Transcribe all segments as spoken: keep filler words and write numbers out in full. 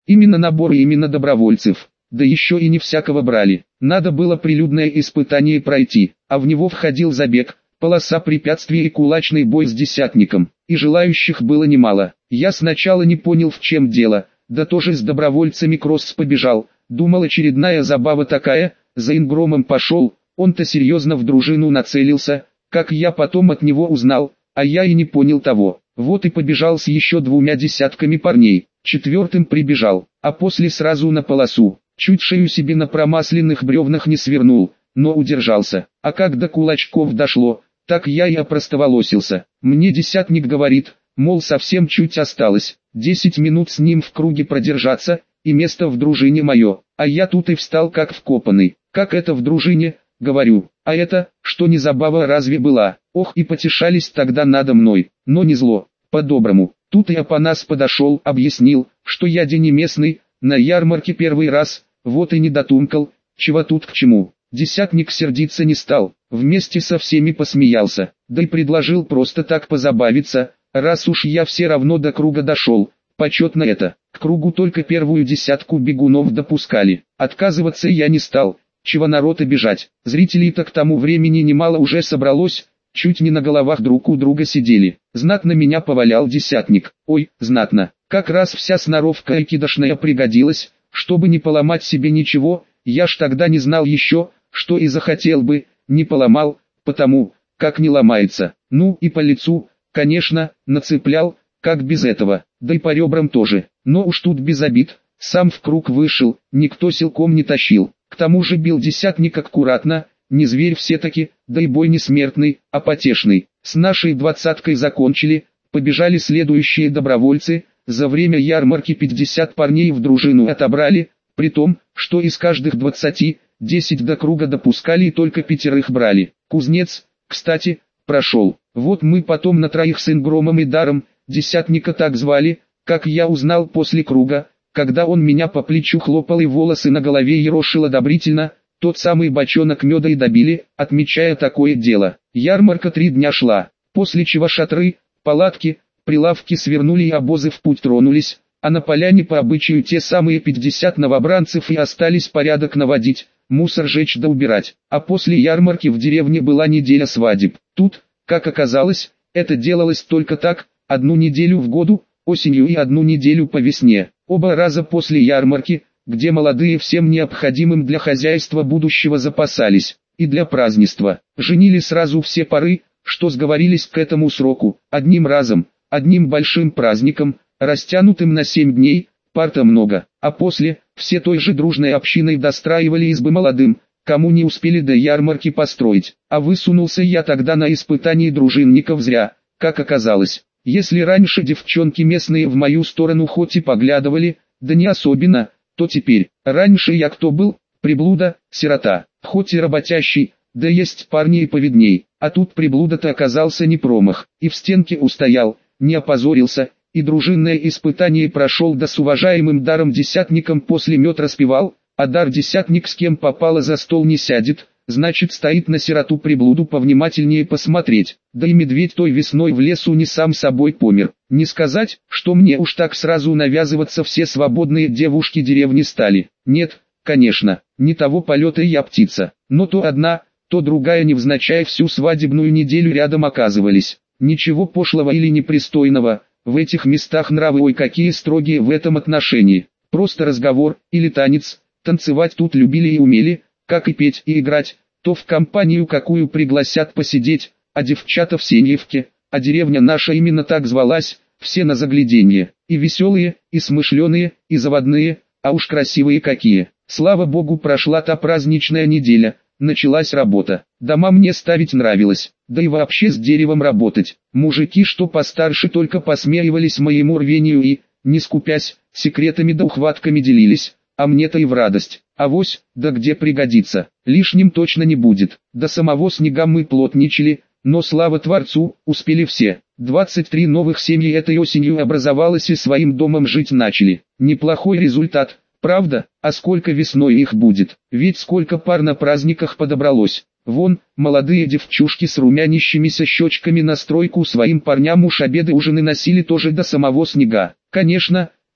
Именно набор и именно добровольцев. Да еще и не всякого брали. Надо было прилюдное испытание пройти, а в него входил забег, полоса препятствий и кулачный бой с десятником. И желающих было немало. Я сначала не понял, в чем дело, да тоже с добровольцами кросс побежал. Думал, очередная забава такая, за Ингромом пошел, он-то серьезно в дружину нацелился, как я потом от него узнал, а я и не понял того. Вот и побежал с еще двумя десятками парней, четвертым прибежал, а после сразу на полосу. Чуть шею себе на промасленных бревнах не свернул, но удержался. А как до кулачков дошло, так я и опростоволосился. Мне десятник говорит, мол, совсем чуть осталось, десять минут с ним в круге продержаться, и место в дружине мое. А я тут и встал как вкопанный. Как это в дружине, говорю, а это, что не забава разве была? Ох, и потешались тогда надо мной, но не зло, по-доброму. Тут и Апанас подошел, объяснил, что я де не местный, на ярмарке первый раз, вот и не дотумкал, чего тут к чему. Десятник сердиться не стал, вместе со всеми посмеялся, да и предложил просто так позабавиться, раз уж я все равно до круга дошел, почетно это. К кругу только первую десятку бегунов допускали, отказываться я не стал, чего народ обижать. Зрителей-то к тому времени немало уже собралось, чуть не на головах друг у друга сидели. Знатно меня повалял десятник, ой, знатно, как раз вся сноровка айкидошная пригодилась, чтобы не поломать себе ничего, я ж тогда не знал еще, что и захотел бы, не поломал, потому, как не ломается. Ну и по лицу, конечно, нацеплял, как без этого, да и по ребрам тоже, но уж тут без обид, сам в круг вышел, никто силком не тащил. К тому же бил десятник аккуратно, не зверь все-таки, да и бой не смертный, а потешный. С нашей двадцаткой закончили, побежали следующие добровольцы, за время ярмарки пятьдесят парней в дружину отобрали, при том, что из каждых двадцати, десять до круга допускали и только пятерых брали. Кузнец, кстати, прошел. Вот мы потом на троих с Ингромом и Даром, десятника так звали, как я узнал после круга, когда он меня по плечу хлопал и волосы на голове ерошил одобрительно, тот самый бочонок меда и добили, отмечая такое дело. Ярмарка три дня шла, после чего шатры, палатки, прилавки свернули и обозы в путь тронулись, а на поляне по обычаю те самые пятьдесят новобранцев и остались порядок наводить, мусор жечь да убирать. А после ярмарки в деревне была неделя свадеб. Тут, как оказалось, это делалось только так, одну неделю в году, осенью и одну неделю по весне. Оба раза после ярмарки, где молодые всем необходимым для хозяйства будущего запасались, и для празднества. Женили сразу все пары, что сговорились к этому сроку, одним разом, одним большим праздником, растянутым на семь дней, пар-то много, а после, все той же дружной общиной достраивали избы молодым, кому не успели до ярмарки построить. А высунулся я тогда на испытании дружинников зря, как оказалось. Если раньше девчонки местные в мою сторону хоть и поглядывали, да не особенно, то теперь, раньше я кто был, приблуда, сирота, хоть и работящий, да есть парни и повидней, а тут приблуда-то оказался не промах, и в стенке устоял, не опозорился, и дружинное испытание прошел, да с уважаемым Даром десятником после мед распевал, а Дар десятник с кем попало за стол не сядет, значит стоит на сироту приблуду повнимательнее посмотреть, да и медведь той весной в лесу не сам собой помер. Не сказать, что мне уж так сразу навязываться все свободные девушки деревни стали. Нет, конечно, не того полета я птица, но то одна, то другая невзначай всю свадебную неделю рядом оказывались. Ничего пошлого или непристойного, в этих местах нравы ой какие строгие в этом отношении. Просто разговор, или танец, танцевать тут любили и умели, как и петь и играть, то в компанию какую пригласят посидеть, а девчата в сеньевке, а деревня наша именно так звалась, все на загляденье, и веселые, и смышленые, и заводные, а уж красивые какие. Слава богу, прошла та праздничная неделя, началась работа. Дома мне ставить нравилось, да и вообще с деревом работать. Мужики, что постарше, только посмеивались моему рвению и, не скупясь, секретами да ухватками делились, а мне-то и в радость. Авось, да где пригодится, лишним точно не будет. До самого снега мы плотничали, но слава Творцу, успели все. двадцать три новых семьи этой осенью образовалось и своим домом жить начали. Неплохой результат, правда, а сколько весной их будет, ведь сколько пар на праздниках подобралось. Вон, молодые девчушки с румянящимися щечками на стройку своим парням уж обеды ужины носили тоже до самого снега. Конечно,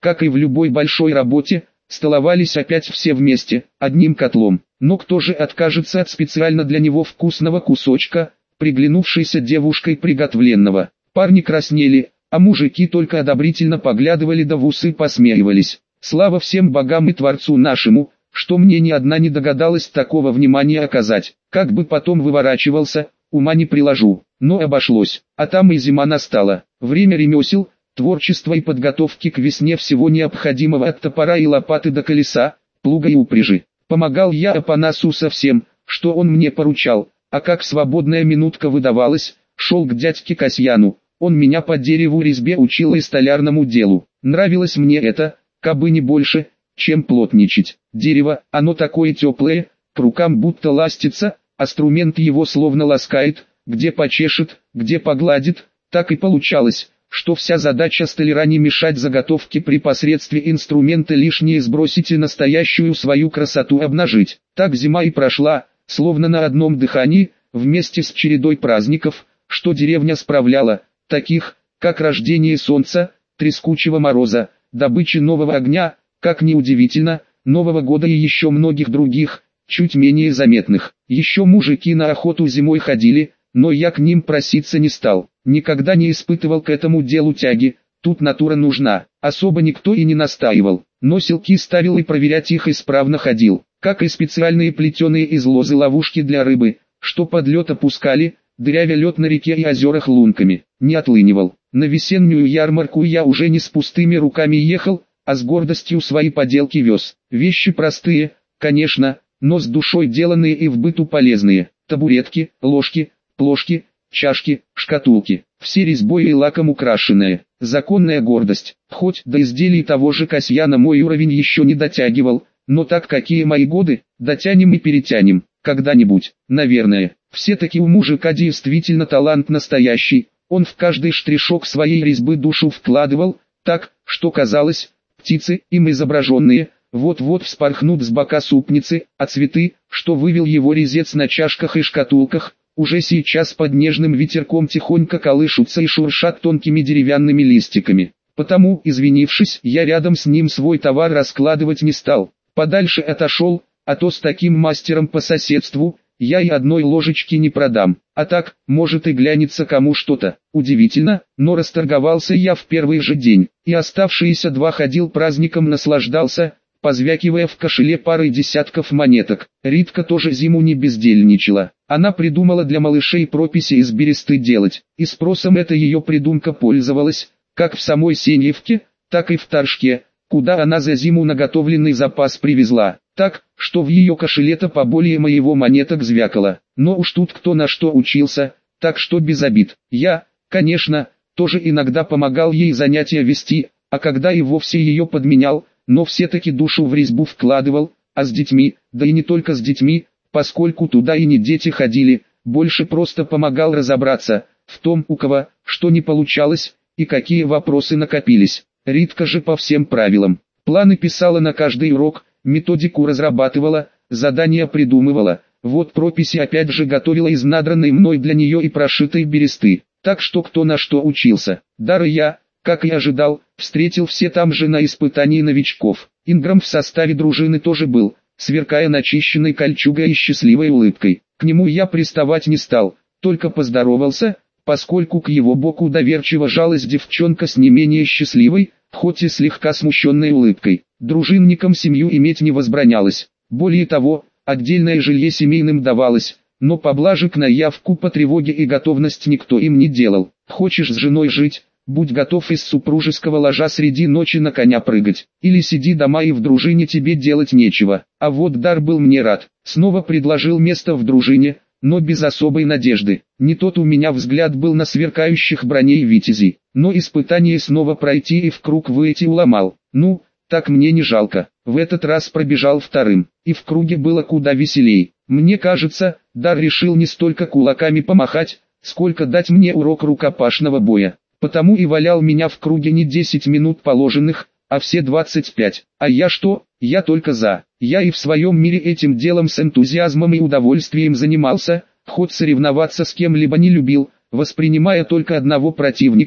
как и в любой большой работе, столовались опять все вместе, одним котлом. Но кто же откажется от специально для него вкусного кусочка, приглянувшейся девушкой приготовленного? Парни краснели, а мужики только одобрительно поглядывали да в усы посмеивались. Слава всем богам и Творцу нашему, что мне ни одна не догадалась такого внимания оказать. Как бы потом выворачивался, ума не приложу, но обошлось. А там и зима настала. Время ремесел, творчества и подготовки к весне всего необходимого от топора и лопаты до колеса, плуга и упряжи. Помогал я Апанасу со всем, что он мне поручал, а как свободная минутка выдавалась, шел к дядьке Касьяну. Он меня по дереву резьбе учил и столярному делу. Нравилось мне это, кабы не больше, чем плотничать. Дерево, оно такое теплое, к рукам будто ластится, инструмент его словно ласкает, где почешет, где погладит. Так и получалось, что вся задача столяра не мешать заготовке при посредстве инструмента лишнее сбросить и настоящую свою красоту обнажить. Так зима и прошла, словно на одном дыхании, вместе с чередой праздников, что деревня справляла, таких, как рождение солнца, трескучего мороза, добычи нового огня, как ни удивительно, Нового года и еще многих других, чуть менее заметных. Еще мужики на охоту зимой ходили, но я к ним проситься не стал. Никогда не испытывал к этому делу тяги, тут натура нужна. Особо никто и не настаивал, но селки ставил и проверять их исправно ходил. Как и специальные плетеные из лозы ловушки для рыбы, что под лед опускали, дырявя лед на реке и озерах лунками. Не отлынивал. На весеннюю ярмарку я уже не с пустыми руками ехал, а с гордостью свои поделки вез. Вещи простые, конечно, но с душой деланные и в быту полезные. Табуретки, ложки, плошки, чашки, шкатулки. Все резьбой и лаком украшенные. Законная гордость. Хоть до изделий того же Касьяна мой уровень еще не дотягивал, но так какие мои годы, дотянем и перетянем. Когда-нибудь, наверное. Все-таки у мужика действительно талант настоящий. Он в каждый штришок своей резьбы душу вкладывал, так, что казалось, птицы, им изображенные, вот-вот вспорхнут с бока супницы, а цветы, что вывел его резец на чашках и шкатулках, уже сейчас под нежным ветерком тихонько колышутся и шуршат тонкими деревянными листиками. Потому, извинившись, я рядом с ним свой товар раскладывать не стал, подальше отошел, а то с таким мастером по соседству, я и одной ложечки не продам, а так, может и глянется кому что-то. Удивительно, но расторговался я в первый же день, и оставшиеся два ходил праздником наслаждался, позвякивая в кошеле парой десятков монеток. Ритка тоже зиму не бездельничала. Она придумала для малышей прописи из бересты делать, и спросом эта ее придумка пользовалась, как в самой Сеньевке, так и в Торжке, куда она за зиму наготовленный запас привезла. Так, что в ее кошеле-то поболее моего монеток звякало. Но уж тут кто на что учился, так что без обид. Я, конечно, тоже иногда помогал ей занятия вести, а когда и вовсе ее подменял, но все-таки душу в резьбу вкладывал, а с детьми, да и не только с детьми, поскольку туда и не дети ходили, больше просто помогал разобраться в том, у кого, что не получалось, и какие вопросы накопились. Ритка же по всем правилам. Планы писала на каждый урок, методику разрабатывала, задания придумывала, вот прописи опять же готовила из надранной мной для нее и прошитой бересты, так что кто на что учился. Дара я, как и ожидал, встретил все там же на испытании новичков. Инграм в составе дружины тоже был, сверкая начищенной кольчугой и счастливой улыбкой. К нему я приставать не стал, только поздоровался, поскольку к его боку доверчиво жалась девчонка с не менее счастливой, хоть и слегка смущенной улыбкой. Дружинникам семью иметь не возбранялось. Более того, отдельное жилье семейным давалось, но поблажек на явку по тревоге и готовность никто им не делал. Хочешь с женой жить, будь готов из супружеского ложа среди ночи на коня прыгать. Или сиди дома и в дружине тебе делать нечего. А вот Дар был мне рад. Снова предложил место в дружине, но без особой надежды. Не тот у меня взгляд был на сверкающих броней витязей, но испытание снова пройти и в круг выйти уломал. Ну, так мне не жалко. В этот раз пробежал вторым, и в круге было куда веселей. Мне кажется, Дар решил не столько кулаками помахать, сколько дать мне урок рукопашного боя. Потому и валял меня в круге не десять минут положенных, а все двадцать пять. А я что? Я только за. Я и в своем мире этим делом с энтузиазмом и удовольствием занимался, хоть соревноваться с кем-либо не любил, воспринимая только одного противника,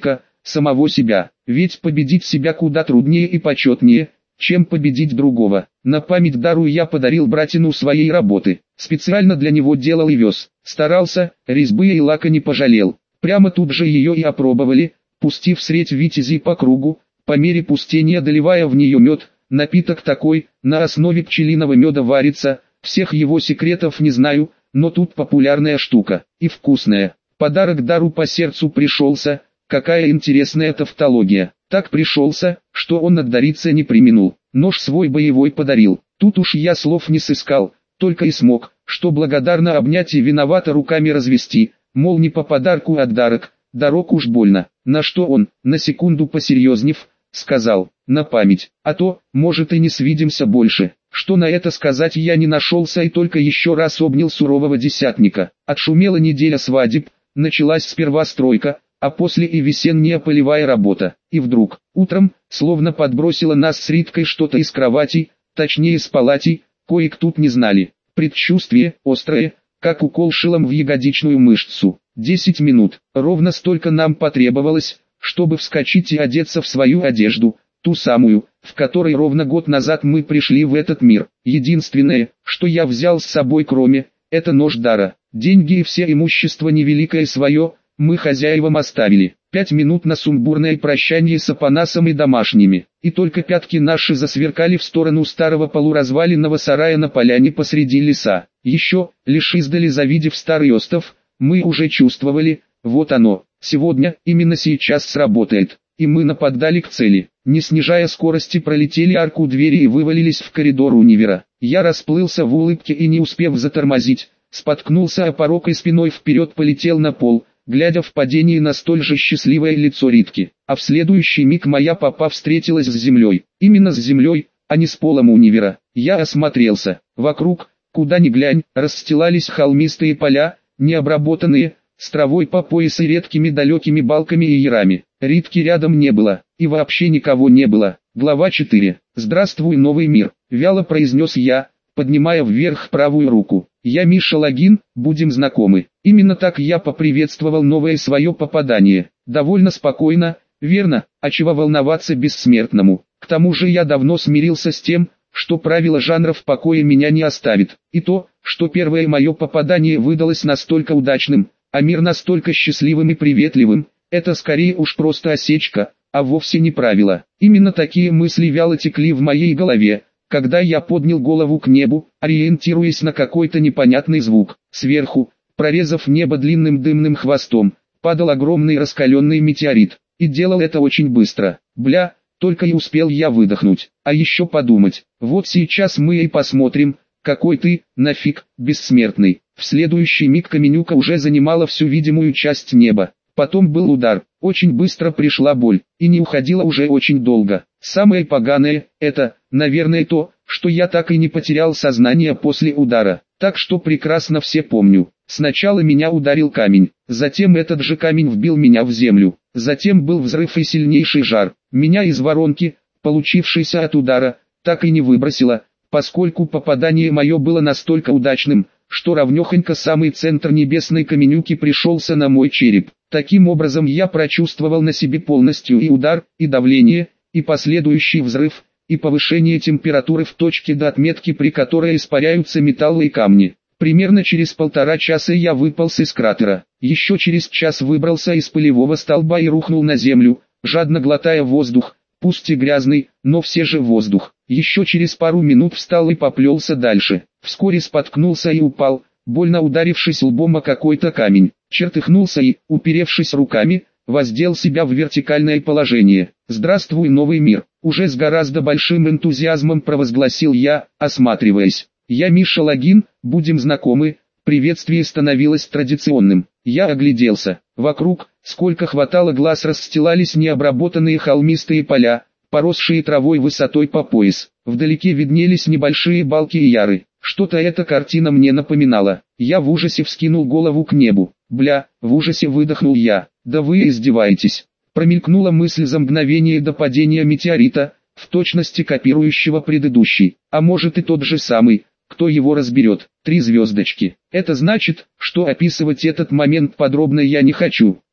самого себя. Ведь победить себя куда труднее и почетнее, чем победить другого. На память дару я подарил братину своей работы. Специально для него делал и вез. Старался, резьбы и лака не пожалел. Прямо тут же ее и опробовали, пустив средь витязей по кругу, по мере пустения доливая в нее мед. Напиток такой, на основе пчелиного меда варится, всех его секретов не знаю, но тут популярная штука, и вкусная. Подарок дару по сердцу пришелся, какая интересная тавтология. Так пришелся, что он отдариться не преминул, нож свой боевой подарил. Тут уж я слов не сыскал, только и смог, что благодарно обнять и виновато руками развести, мол не по подарку отдарок, дарок уж больно. На что он, на секунду посерьезнев, сказал: на память, а то, может и не свидимся больше. Что на это сказать я не нашелся и только еще раз обнял сурового десятника. Отшумела неделя свадеб, началась сперва стройка, а после и весенняя полевая работа. И вдруг, утром, словно подбросило нас с Риткой что-то из кроватей, точнее с палатей, коих тут не знали. Предчувствие, острое, как укол шилом в ягодичную мышцу. Десять минут, ровно столько нам потребовалось, чтобы вскочить и одеться в свою одежду, ту самую, в которой ровно год назад мы пришли в этот мир. Единственное, что я взял с собой кроме, это нож дара. Деньги и все имущество невеликое свое, мы хозяевам оставили. Пять минут на сумбурное прощание с Апанасом и домашними, и только пятки наши засверкали в сторону старого полуразваленного сарая на поляне посреди леса. Еще, лишь издали завидев старый остов, мы уже чувствовали, вот оно, сегодня, именно сейчас сработает, и мы нападали к цели. Не снижая скорости пролетели арку двери и вывалились в коридор универа. Я расплылся в улыбке и не успев затормозить, споткнулся о порог и спиной вперед полетел на пол, глядя в падении на столь же счастливое лицо Ритки. А в следующий миг моя попа встретилась с землей. Именно с землей, а не с полом универа. Я осмотрелся. Вокруг, куда ни глянь, расстилались холмистые поля, необработанные, с травой по пояс и редкими далекими балками и ярами. Ритки рядом не было, и вообще никого не было. Глава четыре. «Здравствуй, новый мир», — вяло произнес я, поднимая вверх правую руку. «Я Миша Логин, будем знакомы». Именно так я поприветствовал новое свое попадание. Довольно спокойно, верно, а чего волноваться бессмертному. К тому же я давно смирился с тем, что правила жанра в покое меня не оставит. И то, что первое мое попадание выдалось настолько удачным, а мир настолько счастливым и приветливым, это скорее уж просто осечка, а вовсе не правило. Именно такие мысли вяло текли в моей голове, когда я поднял голову к небу, ориентируясь на какой-то непонятный звук. Сверху, прорезав небо длинным дымным хвостом, падал огромный раскаленный метеорит, и делал это очень быстро. Бля, только и успел я выдохнуть, а еще подумать, вот сейчас мы и посмотрим, какой ты, нафиг, бессмертный. В следующий миг Каменюка уже занимала всю видимую часть неба. Потом был удар, очень быстро пришла боль, и не уходила уже очень долго. Самое поганое, это, наверное, то, что я так и не потерял сознание после удара. Так что прекрасно все помню. Сначала меня ударил камень, затем этот же камень вбил меня в землю. Затем был взрыв и сильнейший жар. Меня из воронки, получившейся от удара, так и не выбросило, поскольку попадание мое было настолько удачным, что ровнёхонько самый центр небесной Каменюки пришелся на мой череп. Таким образом я прочувствовал на себе полностью и удар, и давление, и последующий взрыв, и повышение температуры в точке до отметки, при которой испаряются металлы и камни. Примерно через полтора часа я выполз из кратера. Еще через час выбрался из пылевого столба и рухнул на землю, жадно глотая воздух, пусть и грязный, но все же воздух. Еще через пару минут встал и поплелся дальше. Вскоре споткнулся и упал, больно ударившись лбом о какой-то камень. Чертыхнулся и, уперевшись руками, воздел себя в вертикальное положение. «Здравствуй, новый мир!» Уже с гораздо большим энтузиазмом провозгласил я, осматриваясь. «Я Миша Логин, будем знакомы». Приветствие становилось традиционным. Я огляделся. Вокруг, сколько хватало глаз, расстилались необработанные холмистые поля, поросшие травой высотой по пояс. Вдалеке виднелись небольшие балки и яры. Что-то эта картина мне напоминала. Я в ужасе вскинул голову к небу. «Бля», в ужасе выдохнул я. «Да вы издеваетесь». Промелькнула мысль за мгновение до падения метеорита, в точности копирующего предыдущий. А может и тот же самый, кто его разберет. Три звездочки. Это значит, что описывать этот момент подробно я не хочу.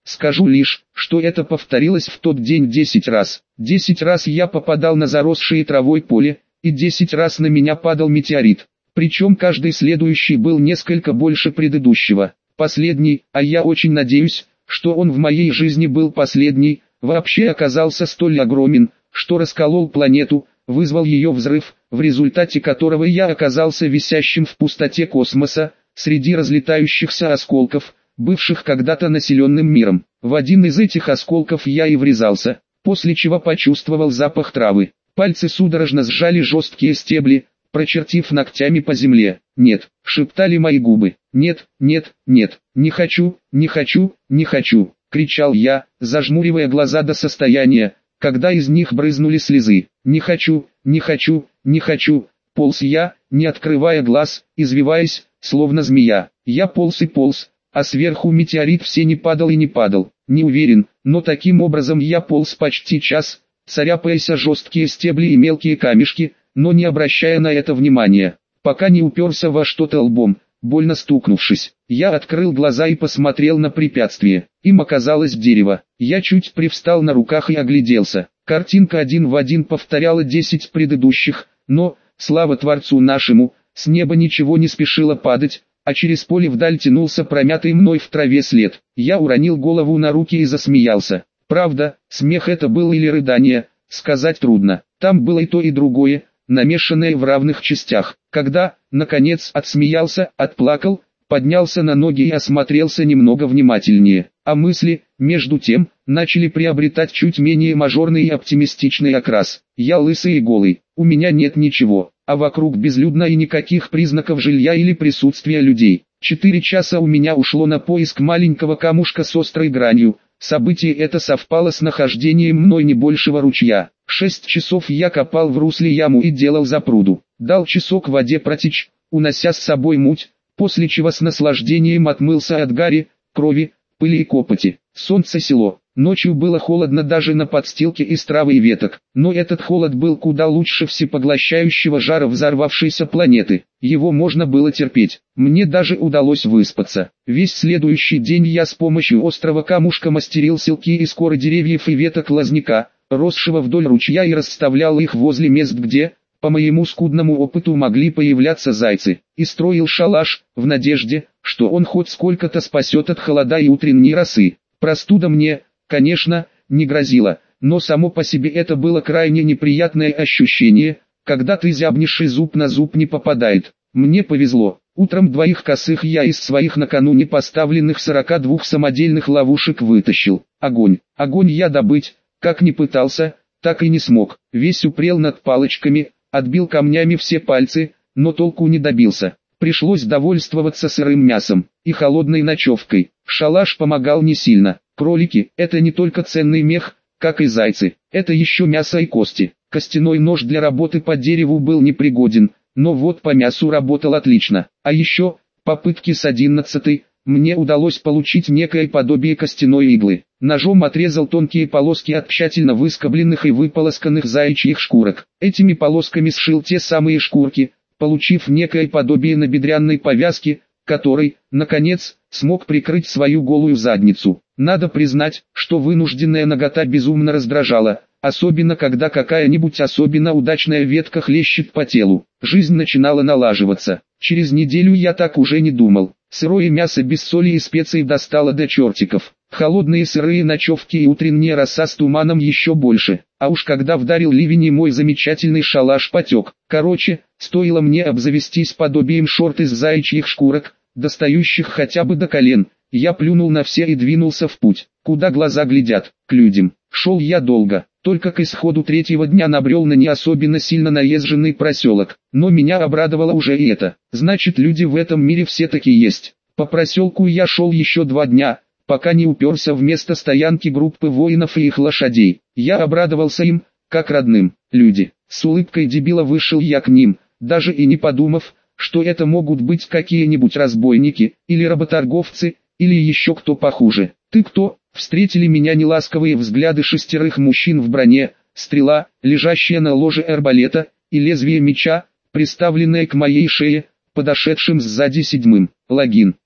Скажу лишь, что это повторилось в тот день десять раз. Десять раз я попадал на заросшее травой поле, и десять раз на меня падал метеорит. Причем каждый следующий был несколько больше предыдущего. Последний, а я очень надеюсь, что он в моей жизни был последний, вообще оказался столь огромен, что расколол планету, вызвал ее взрыв, в результате которого я оказался висящим в пустоте космоса, среди разлетающихся осколков, бывших когда-то населенным миром. В один из этих осколков я и врезался, после чего почувствовал запах травы. Пальцы судорожно сжали жесткие стебли, прочертив ногтями по земле. «Нет», — шептали мои губы. «Нет, нет, нет, не хочу, не хочу, не хочу», — кричал я, зажмуривая глаза до состояния, когда из них брызнули слезы. «Не хочу, не хочу, не хочу», — полз я, не открывая глаз, извиваясь, словно змея. Я полз и полз, а сверху метеорит все не падал и не падал. Не уверен, но таким образом я полз почти час, царапаясь о жесткие стебли и мелкие камешки, но не обращая на это внимания, пока не уперся во что-то лбом, больно стукнувшись. Я открыл глаза и посмотрел на препятствие. Им оказалось дерево. Я чуть привстал на руках и огляделся. Картинка один в один повторяла десять предыдущих, но, слава Творцу нашему, с неба ничего не спешило падать, а через поле вдаль тянулся промятый мной в траве след. Я уронил голову на руки и засмеялся. Правда, смех это был или рыдание, сказать трудно. Там было и то и другое, намешанное в равных частях. Когда, наконец, отсмеялся, отплакал, поднялся на ноги и осмотрелся немного внимательнее. А мысли, между тем, начали приобретать чуть менее мажорный и оптимистичный окрас. Я лысый и голый, у меня нет ничего, а вокруг безлюдно и никаких признаков жилья или присутствия людей. Четыре часа у меня ушло на поиск маленького камушка с острой гранью. Событие это совпало с нахождением мной небольшого ручья. Шесть часов я копал в русле яму и делал запруду. Дал часок в воде протечь, унося с собой муть, после чего с наслаждением отмылся от гари, крови, пыли и копоти. Солнце село. Ночью было холодно даже на подстилке из травы и веток, но этот холод был куда лучше всепоглощающего жара взорвавшейся планеты. Его можно было терпеть. Мне даже удалось выспаться. Весь следующий день я с помощью острого камушка мастерил селки из коры деревьев и веток лозняка, росшего вдоль ручья, и расставлял их возле мест, где, по моему скудному опыту, могли появляться зайцы, и строил шалаш, в надежде, что он хоть сколько-то спасет от холода и утренней росы. Простуда мне, конечно, не грозила, но само по себе это было крайне неприятное ощущение, когда ты зябнешь и зуб на зуб не попадает. Мне повезло, утром двоих косых я из своих накануне поставленных сорока двух самодельных ловушек вытащил. Огонь, огонь я добыть, как ни пытался, так и не смог. Весь упрел над палочками, отбил камнями все пальцы, но толку не добился. Пришлось довольствоваться сырым мясом и холодной ночевкой. Шалаш помогал не сильно. Кролики – это не только ценный мех, как и зайцы, это еще мясо и кости. Костяной нож для работы по дереву был непригоден, но вот по мясу работал отлично. А еще, попытки с одиннадцатой, мне удалось получить некое подобие костяной иглы. Ножом отрезал тонкие полоски от тщательно выскобленных и выполосканных заячьих шкурок. Этими полосками сшил те самые шкурки, получив некое подобие набедренной повязки, которой, наконец, смог прикрыть свою голую задницу. Надо признать, что вынужденная нагота безумно раздражала, особенно когда какая-нибудь особенно удачная ветка хлещет по телу. Жизнь начинала налаживаться. Через неделю я так уже не думал. Сырое мясо без соли и специй достало до чертиков. Холодные сырые ночевки и утренняя роса с туманом еще больше. А уж когда вдарил ливень и мой замечательный шалаш потек. Короче, стоило мне обзавестись подобием шорт из заячьих шкурок, достающих хотя бы до колен, я плюнул на все и двинулся в путь. Куда глаза глядят, к людям. Шел я долго, только к исходу третьего дня набрел на не особенно сильно наезженный проселок. Но меня обрадовало уже и это. Значит, люди в этом мире все-таки есть. По проселку я шел еще два дня, пока не уперся в место стоянки группы воинов и их лошадей. Я обрадовался им, как родным. Люди. С улыбкой дебила вышел я к ним, даже и не подумав, что это могут быть какие-нибудь разбойники, или работорговцы, или еще кто похуже. «Ты кто?» — встретили меня неласковые взгляды шестерых мужчин в броне, стрела, лежащая на ложе арбалета, и лезвие меча, приставленное к моей шее, подошедшим сзади седьмым. «Логин,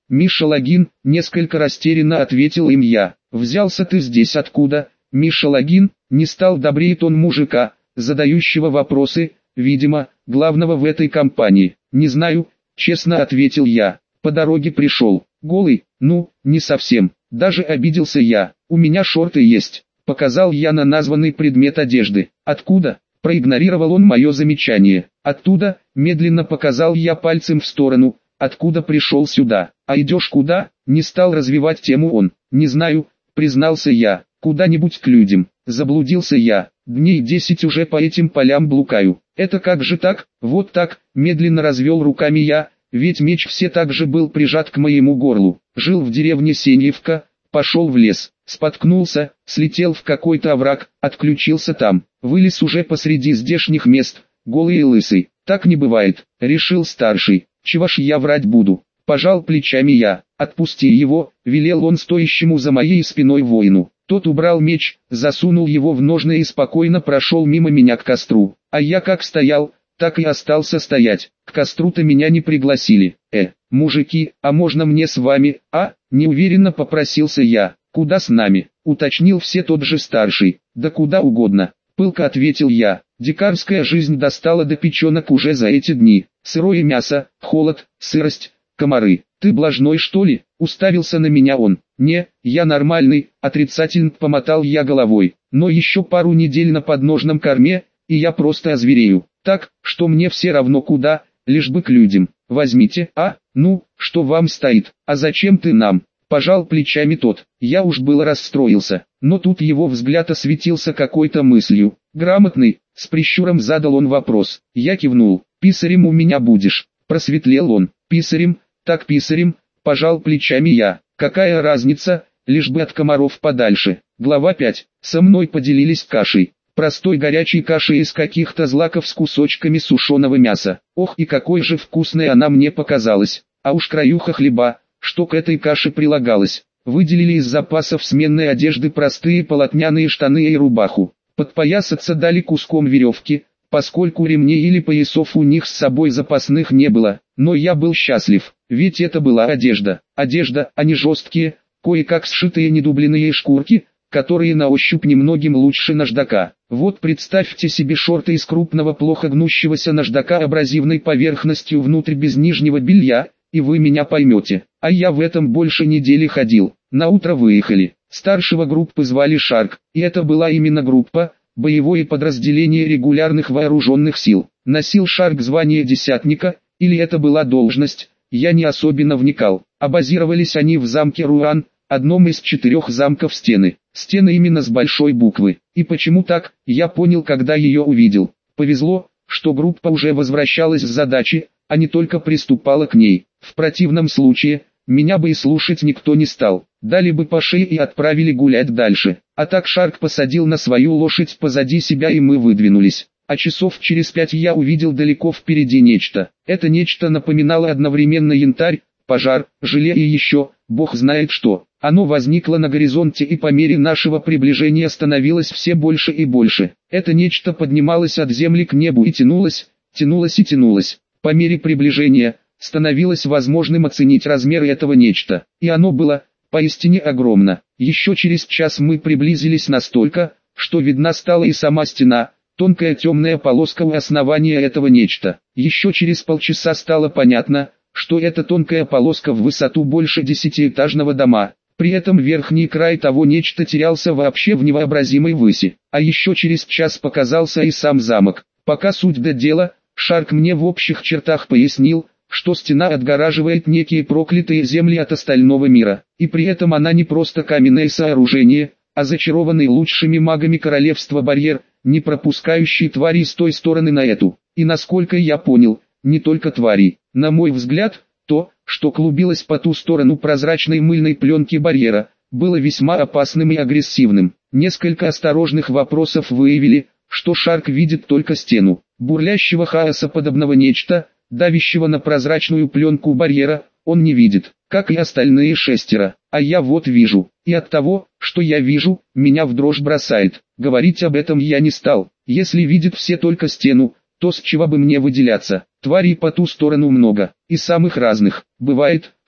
Миша Логин, несколько растерянно ответил им я. Взялся ты здесь откуда? Миша Логин, не стал добрее тон мужика, задающего вопросы, видимо, главного в этой компании. Не знаю, честно ответил я. По дороге пришел. Голый? Ну, не совсем. Даже обиделся я. У меня шорты есть. Показал я на названный предмет одежды. Откуда? Проигнорировал он мое замечание. Оттуда, медленно показал я пальцем в сторону, откуда пришел сюда. А идешь куда? Не стал развивать тему он. Не знаю, признался я. Куда-нибудь к людям. Заблудился я. Дней десять уже по этим полям блукаю. Это как же так? Вот так, медленно развел руками я, ведь меч все так же был прижат к моему горлу. Жил в деревне Сеньевка, пошел в лес, споткнулся, слетел в какой-то овраг, отключился там. Вылез уже посреди здешних мест, голый и лысый. Так не бывает, решил старший. Чего ж я врать буду? Пожал плечами я. Отпусти его, велел он стоящему за моей спиной воину. Тот убрал меч, засунул его в ножны и спокойно прошел мимо меня к костру. А я как стоял, так и остался стоять. К костру-то меня не пригласили. Э, мужики, а можно мне с вами, а? Неуверенно попросился я. Куда с нами? Уточнил все тот же старший. Да куда угодно. Пылко ответил я. Дикарская жизнь достала до печенок уже за эти дни. Сырое мясо, холод, сырость, комары. Ты блажной что ли? Уставился на меня он. Не, я нормальный, отрицательно помотал я головой. Но еще пару недель на подножном корме, и я просто озверею. Так, что мне все равно куда, лишь бы к людям. Возьмите, а? Ну, что вам стоит? А зачем ты нам? Пожал плечами тот. Я уж было расстроился, но тут его взгляд осветился какой-то мыслью. Грамотный, с прищуром задал он вопрос. Я кивнул. Писарем у меня будешь. Просветлел он. Писарем, так писарем, пожал плечами я. Какая разница, лишь бы от комаров подальше. Глава пять. Со мной поделились кашей. Простой горячей кашей из каких-то злаков с кусочками сушеного мяса. Ох, и какой же вкусной она мне показалась. А уж краюха хлеба, что к этой каше прилагалось. Выделили из запасов сменной одежды простые полотняные штаны и рубаху. Подпоясаться дали куском веревки, поскольку ремней или поясов у них с собой запасных не было. Но я был счастлив, ведь это была одежда. Одежда, а не жесткие, кое-как сшитые недубленные шкурки, которые на ощупь немногим лучше наждака. Вот представьте себе шорты из крупного плохо гнущегося наждака абразивной поверхностью внутрь без нижнего белья, и вы меня поймете. А я в этом больше недели ходил. Наутро выехали. Старшего группы звали Шарк, и это была именно группа, боевое подразделение регулярных вооруженных сил. Носил Шарк звание десятника, или это была должность, я не особенно вникал. А базировались они в замке Руан, одном из четырех замков стены. Стены именно с большой буквы. И почему так, я понял, когда ее увидел. Повезло, что группа уже возвращалась с задачи, а не только приступала к ней. В противном случае, меня бы и слушать никто не стал. Дали бы по шее и отправили гулять дальше. А так Шарк посадил на свою лошадь позади себя, и мы выдвинулись. А часов через пять я увидел далеко впереди нечто. Это нечто напоминало одновременно янтарь, пожар, желе и еще, бог знает что. Оно возникло на горизонте и по мере нашего приближения становилось все больше и больше. Это нечто поднималось от земли к небу и тянулось, тянулось и тянулось. По мере приближения, становилось возможным оценить размеры этого нечто. И оно было, поистине огромно. Еще через час мы приблизились настолько, что видна стала и сама стена, тонкая темная полоска у основания этого нечто. Еще через полчаса стало понятно, что эта тонкая полоска в высоту больше десятиэтажного дома. При этом верхний край того нечто терялся вообще в невообразимой выси. А еще через час показался и сам замок. Пока суть до дела, Шарк мне в общих чертах пояснил, что стена отгораживает некие проклятые земли от остального мира. И при этом она не просто каменное сооружение, а зачарованный лучшими магами королевства барьер, не пропускающий твари с той стороны на эту. И насколько я понял, не только твари. На мой взгляд, то, что клубилось по ту сторону прозрачной мыльной пленки барьера, было весьма опасным и агрессивным. Несколько осторожных вопросов выявили, что Шарк видит только стену. Бурлящего хаоса подобного нечто, давящего на прозрачную пленку барьера, он не видит, как и остальные шестеро. А я вот вижу, и от того, что я вижу, меня в дрожь бросает. Говорить об этом я не стал. Если видят все только стену, то с чего бы мне выделяться? Тварей по ту сторону много, и самых разных. Бывает,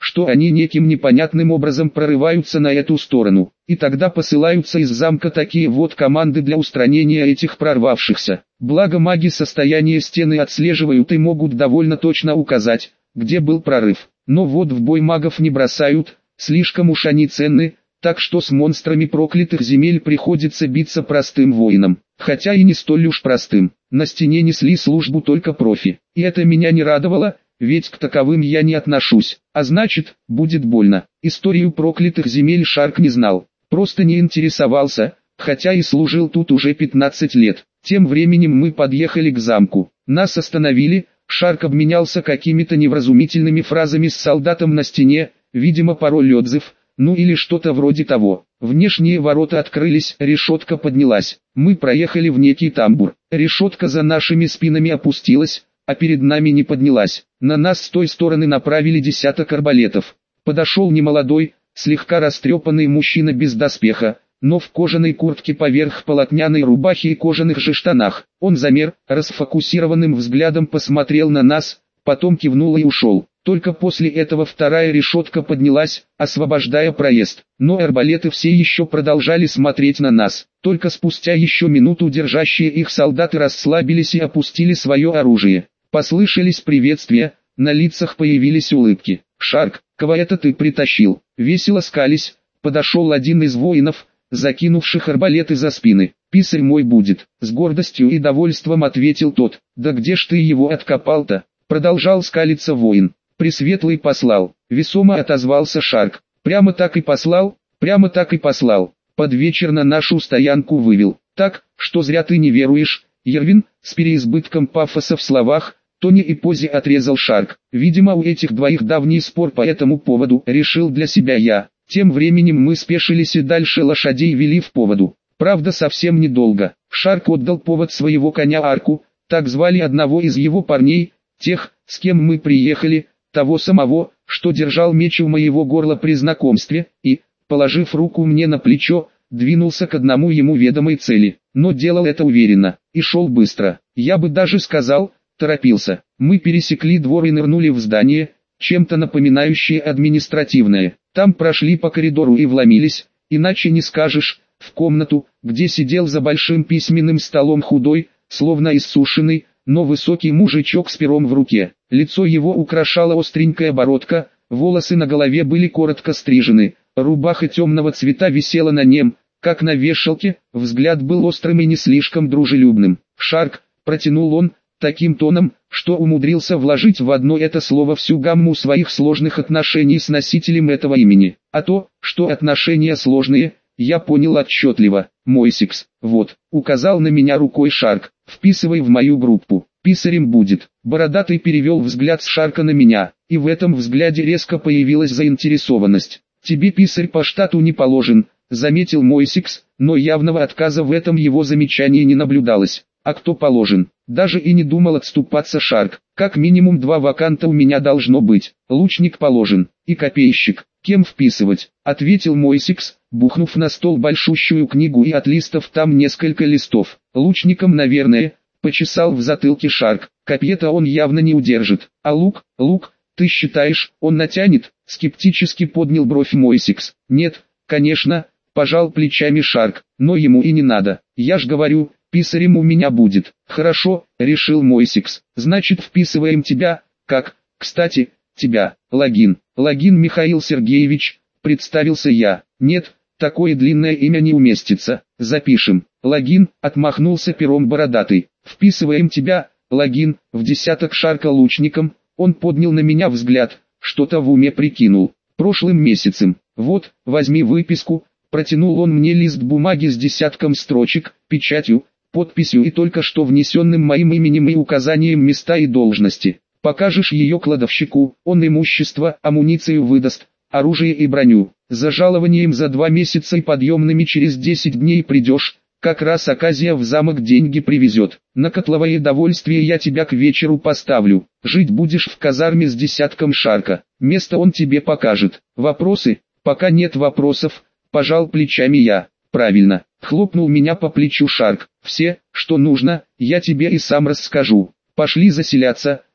что они неким непонятным образом прорываются на эту сторону, и тогда посылаются из замка такие вот команды для устранения этих прорвавшихся. Благо маги состояние стены отслеживают и могут довольно точно указать, где был прорыв. Но вот в бой магов не бросают, слишком уж они ценны, так что с монстрами проклятых земель приходится биться простым воинам. Хотя и не столь уж простым. На стене несли службу только профи. И это меня не радовало, ведь к таковым я не отношусь. А значит, будет больно. Историю проклятых земель Шарк не знал. Просто не интересовался, хотя и служил тут уже пятнадцать лет. Тем временем мы подъехали к замку. Нас остановили, Шарк обменялся какими-то невразумительными фразами с солдатом на стене, видимо пароль отзыв, ну или что-то вроде того. Внешние ворота открылись, решетка поднялась. Мы проехали в некий тамбур. Решетка за нашими спинами опустилась, а перед нами не поднялась. На нас с той стороны направили десяток арбалетов. Подошел немолодой, слегка растрепанный мужчина без доспеха, но в кожаной куртке поверх полотняной рубахи и кожаных же штанах. Он замер, расфокусированным взглядом посмотрел на нас, потом кивнул и ушел. Только после этого вторая решетка поднялась, освобождая проезд. Но арбалеты все еще продолжали смотреть на нас. Только спустя еще минуту держащие их солдаты расслабились и опустили свое оружие. Послышались приветствия, на лицах появились улыбки. «Шарк, кого это ты притащил?» Весело скались, подошел один из воинов, закинувших арбалеты за спины. «Писарь мой будет», — с гордостью и довольством ответил тот. «Да где ж ты его откопал-то?» Продолжал скалиться воин. «Пресветлый послал», — весомо отозвался Шарк. «Прямо так и послал, прямо так и послал. Под вечер на нашу стоянку вывел. Так, что зря ты не веруешь, Ервин», с переизбытком пафоса в словах, тоне и позе отрезал Шарк. Видимо, у этих двоих давний спор по этому поводу, решил для себя я. Тем временем мы спешились и дальше лошадей вели в поводу. Правда, совсем недолго. Шарк отдал повод своего коня Арку, так звали одного из его парней, тех, с кем мы приехали, того самого, что держал меч у моего горла при знакомстве, и, положив руку мне на плечо, двинулся к одному ему ведомой цели. Но делал это уверенно, и шел быстро. Я бы даже сказал, торопился. Мы пересекли двор и нырнули в здание, чем-то напоминающее административное. Там прошли по коридору и вломились, иначе не скажешь, в комнату, где сидел за большим письменным столом худой, словно иссушенный, но высокий мужичок с пером в руке. Лицо его украшала остренькая бородка, волосы на голове были коротко стрижены, рубаха темного цвета висела на нем, как на вешалке, взгляд был острым и не слишком дружелюбным. «Шарк», протянул он, таким тоном, что умудрился вложить в одно это слово всю гамму своих сложных отношений с носителем этого имени. А то, что отношения сложные, я понял отчетливо. «Мойсикс, вот», указал на меня рукой Шарк, «вписывай в мою группу, писарем будет». Бородатый перевел взгляд с Шарка на меня, и в этом взгляде резко появилась заинтересованность. «Тебе писарь по штату не положен», заметил Мойсикс, но явного отказа в этом его замечании не наблюдалось. «А кто положен?» Даже и не думал отступаться Шарк. «Как минимум два ваканта у меня должно быть. Лучник положен, и копейщик. Кем вписывать?» Ответил Мойсикс, бухнув на стол большущую книгу и отлистав там несколько листов. «Лучником, наверное», почесал в затылке Шарк. «Копье-то он явно не удержит. А лук, лук, ты считаешь, он натянет?» Скептически поднял бровь Мойсикс. «Нет, конечно», пожал плечами Шарк, «но ему и не надо. Я ж говорю, писарем у меня будет». «Хорошо», решил Мойсикс, «значит вписываем тебя». «Как, кстати, тебя?» «Логин». «Логин Михаил Сергеевич», представился я. «Нет, такое длинное имя не уместится. Запишем». «Логин», отмахнулся пером бородатый. «Вписываем тебя, Логин, в десяток Шарка лучником». Он поднял на меня взгляд, что-то в уме прикинул. «Прошлым месяцем. Вот, возьми выписку». Протянул он мне лист бумаги с десятком строчек, печатью, подписью и только что внесенным моим именем и указанием места и должности. Покажешь ее кладовщику, он имущество, амуницию выдаст, оружие и броню. За жалованием за два месяца и подъемными через десять дней придешь, как раз оказия в замок деньги привезет. На котловое довольствие я тебя к вечеру поставлю. Жить будешь в казарме с десятком Шарка. Место он тебе покажет. Вопросы? Пока нет вопросов. Пожал плечами я. «Правильно», хлопнул меня по плечу Шарк. «Все, что нужно, я тебе и сам расскажу. Пошли заселяться,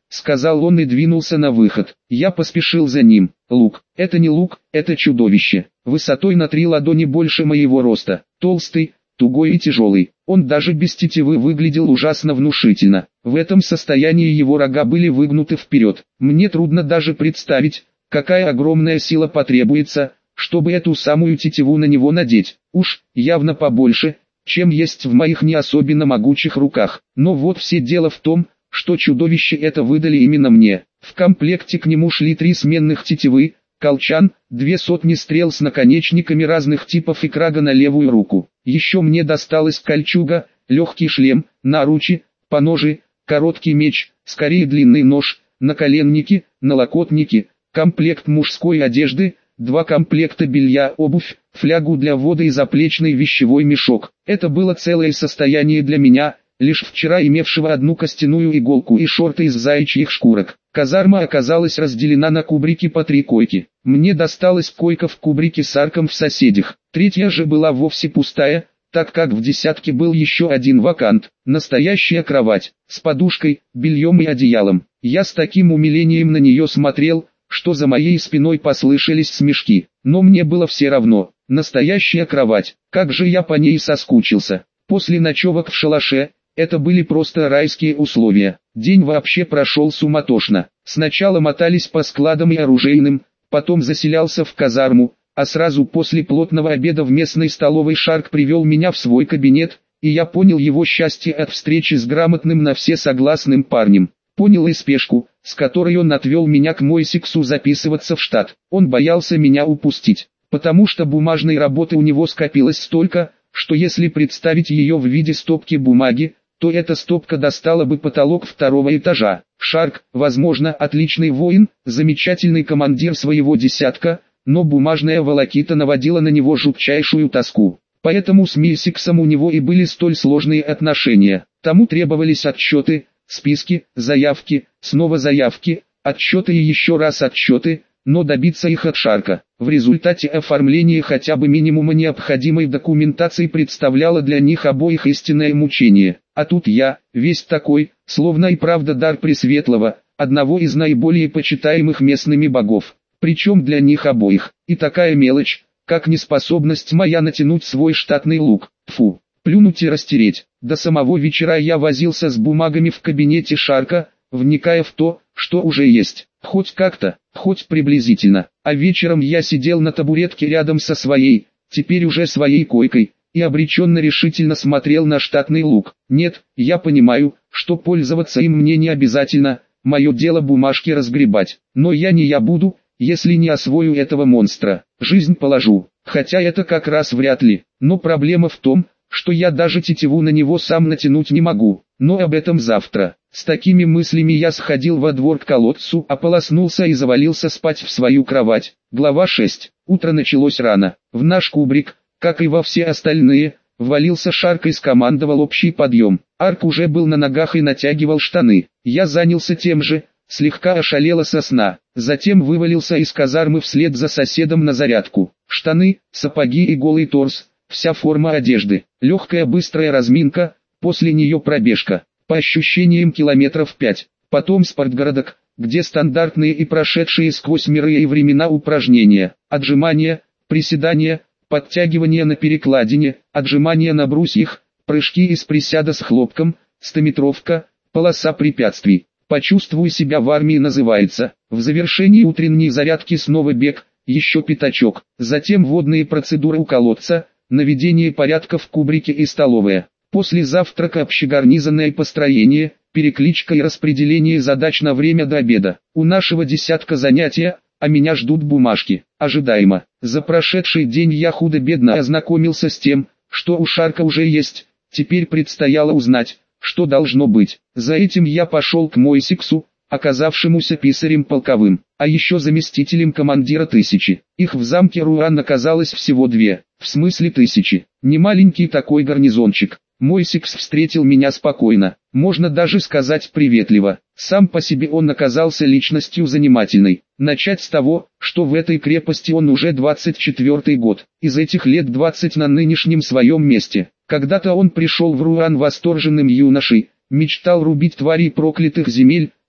— сказал он и двинулся на выход. Я поспешил за ним. Лук. Это не лук, это чудовище. Высотой на три ладони больше моего роста. Толстый, тугой и тяжелый. Он даже без тетивы выглядел ужасно внушительно. В этом состоянии его рога были выгнуты вперед. Мне трудно даже представить, какая огромная сила потребуется, чтобы эту самую тетиву на него надеть. Уж, явно побольше, чем есть в моих не особенно могучих руках. Но вот все дело в том, что чудовище это выдали именно мне. В комплекте к нему шли три сменных тетивы, колчан, две сотни стрел с наконечниками разных типов и крага на левую руку. Еще мне досталась кольчуга, легкий шлем, наручи, поножи, короткий меч, скорее длинный нож, наколенники, налокотники, комплект мужской одежды, два комплекта белья, обувь, флягу для воды и заплечный вещевой мешок. Это было целое состояние для меня, лишь вчера имевшего одну костяную иголку и шорты из заячьих шкурок. Казарма оказалась разделена на кубрики по три койки. Мне досталась койка в кубрике с арком в соседях. Третья же была вовсе пустая, так как в десятке был еще один вакант. Настоящая кровать, с подушкой, бельем и одеялом. Я с таким умилением на нее смотрел, что за моей спиной послышались смешки. Но мне было все равно. Настоящая кровать, как же я по ней соскучился. После ночевок в шалаше, это были просто райские условия. День вообще прошел суматошно. Сначала мотались по складам и оружейным, потом заселялся в казарму, а сразу после плотного обеда в местной столовой Шарк привел меня в свой кабинет, и я понял его счастье от встречи с грамотным на все согласным парнем. Понял и спешку, с которой он отвел меня к Мойсиксу записываться в штат. Он боялся меня упустить, потому что бумажной работы у него скопилось столько, что если представить ее в виде стопки бумаги, то эта стопка достала бы потолок второго этажа. Шарк, возможно, отличный воин, замечательный командир своего десятка, но бумажная волокита наводила на него жутчайшую тоску. Поэтому с Мейсиксом у него и были столь сложные отношения. Тому требовались отчеты, списки, заявки, снова заявки, отчеты и еще раз отчеты, но добиться их от Шарка в результате оформления хотя бы минимума необходимой документации представляло для них обоих истинное мучение. А тут я, весь такой, словно и правда дар Пресветлого, одного из наиболее почитаемых местными богов, причем для них обоих. И такая мелочь, как неспособность моя натянуть свой штатный лук. Фу, плюнуть и растереть. До самого вечера я возился с бумагами в кабинете Шарка, вникая в то, что уже есть, хоть как-то, хоть приблизительно. А вечером я сидел на табуретке рядом со своей, теперь уже своей койкой, и обреченно решительно смотрел на штатный лук. Нет, я понимаю, что пользоваться им мне не обязательно, мое дело бумажки разгребать, но я не я буду, если не освою этого монстра. Жизнь положу, хотя это как раз вряд ли, но проблема в том, что я даже тетиву на него сам натянуть не могу, но об этом завтра. С такими мыслями я сходил во двор к колодцу, ополоснулся и завалился спать в свою кровать. Глава шесть. Утро началось рано. В наш кубрик, как и во все остальные, ввалился Шарк и скомандовал общий подъем. Арк уже был на ногах и натягивал штаны. Я занялся тем же, слегка ошалело со сна. Затем вывалился из казармы вслед за соседом на зарядку. Штаны, сапоги и голый торс, вся форма одежды. Легкая быстрая разминка, после нее пробежка. По ощущениям километров пять. Потом спортгородок, где стандартные и прошедшие сквозь миры и времена упражнения. Отжимания, приседания, подтягивания на перекладине, отжимания на брусьях, прыжки из присяда с хлопком, стометровка, полоса препятствий. «Почувствуй себя в армии» называется. В завершении утренней зарядки снова бег, еще пятачок. Затем водные процедуры у колодца, наведение порядка в кубрике и столовая. После завтрака общегарнизонное построение, перекличка и распределение задач на время до обеда. У нашего десятка занятия, а меня ждут бумажки. Ожидаемо. За прошедший день я худо-бедно ознакомился с тем, что у Шарка уже есть. Теперь предстояло узнать, что должно быть. За этим я пошел к Мойсиксу, оказавшемуся писарем полковым, а еще заместителем командира тысячи. Их в замке Руан оказалось всего две, в смысле тысячи. Не маленький такой гарнизончик. Мойсикс встретил меня спокойно, можно даже сказать приветливо. Сам по себе он оказался личностью занимательной. Начать с того, что в этой крепости он уже двадцать четвёртый год, из этих лет двадцать на нынешнем своем месте. Когда-то он пришел в Руан восторженным юношей, мечтал рубить тварей проклятых земель,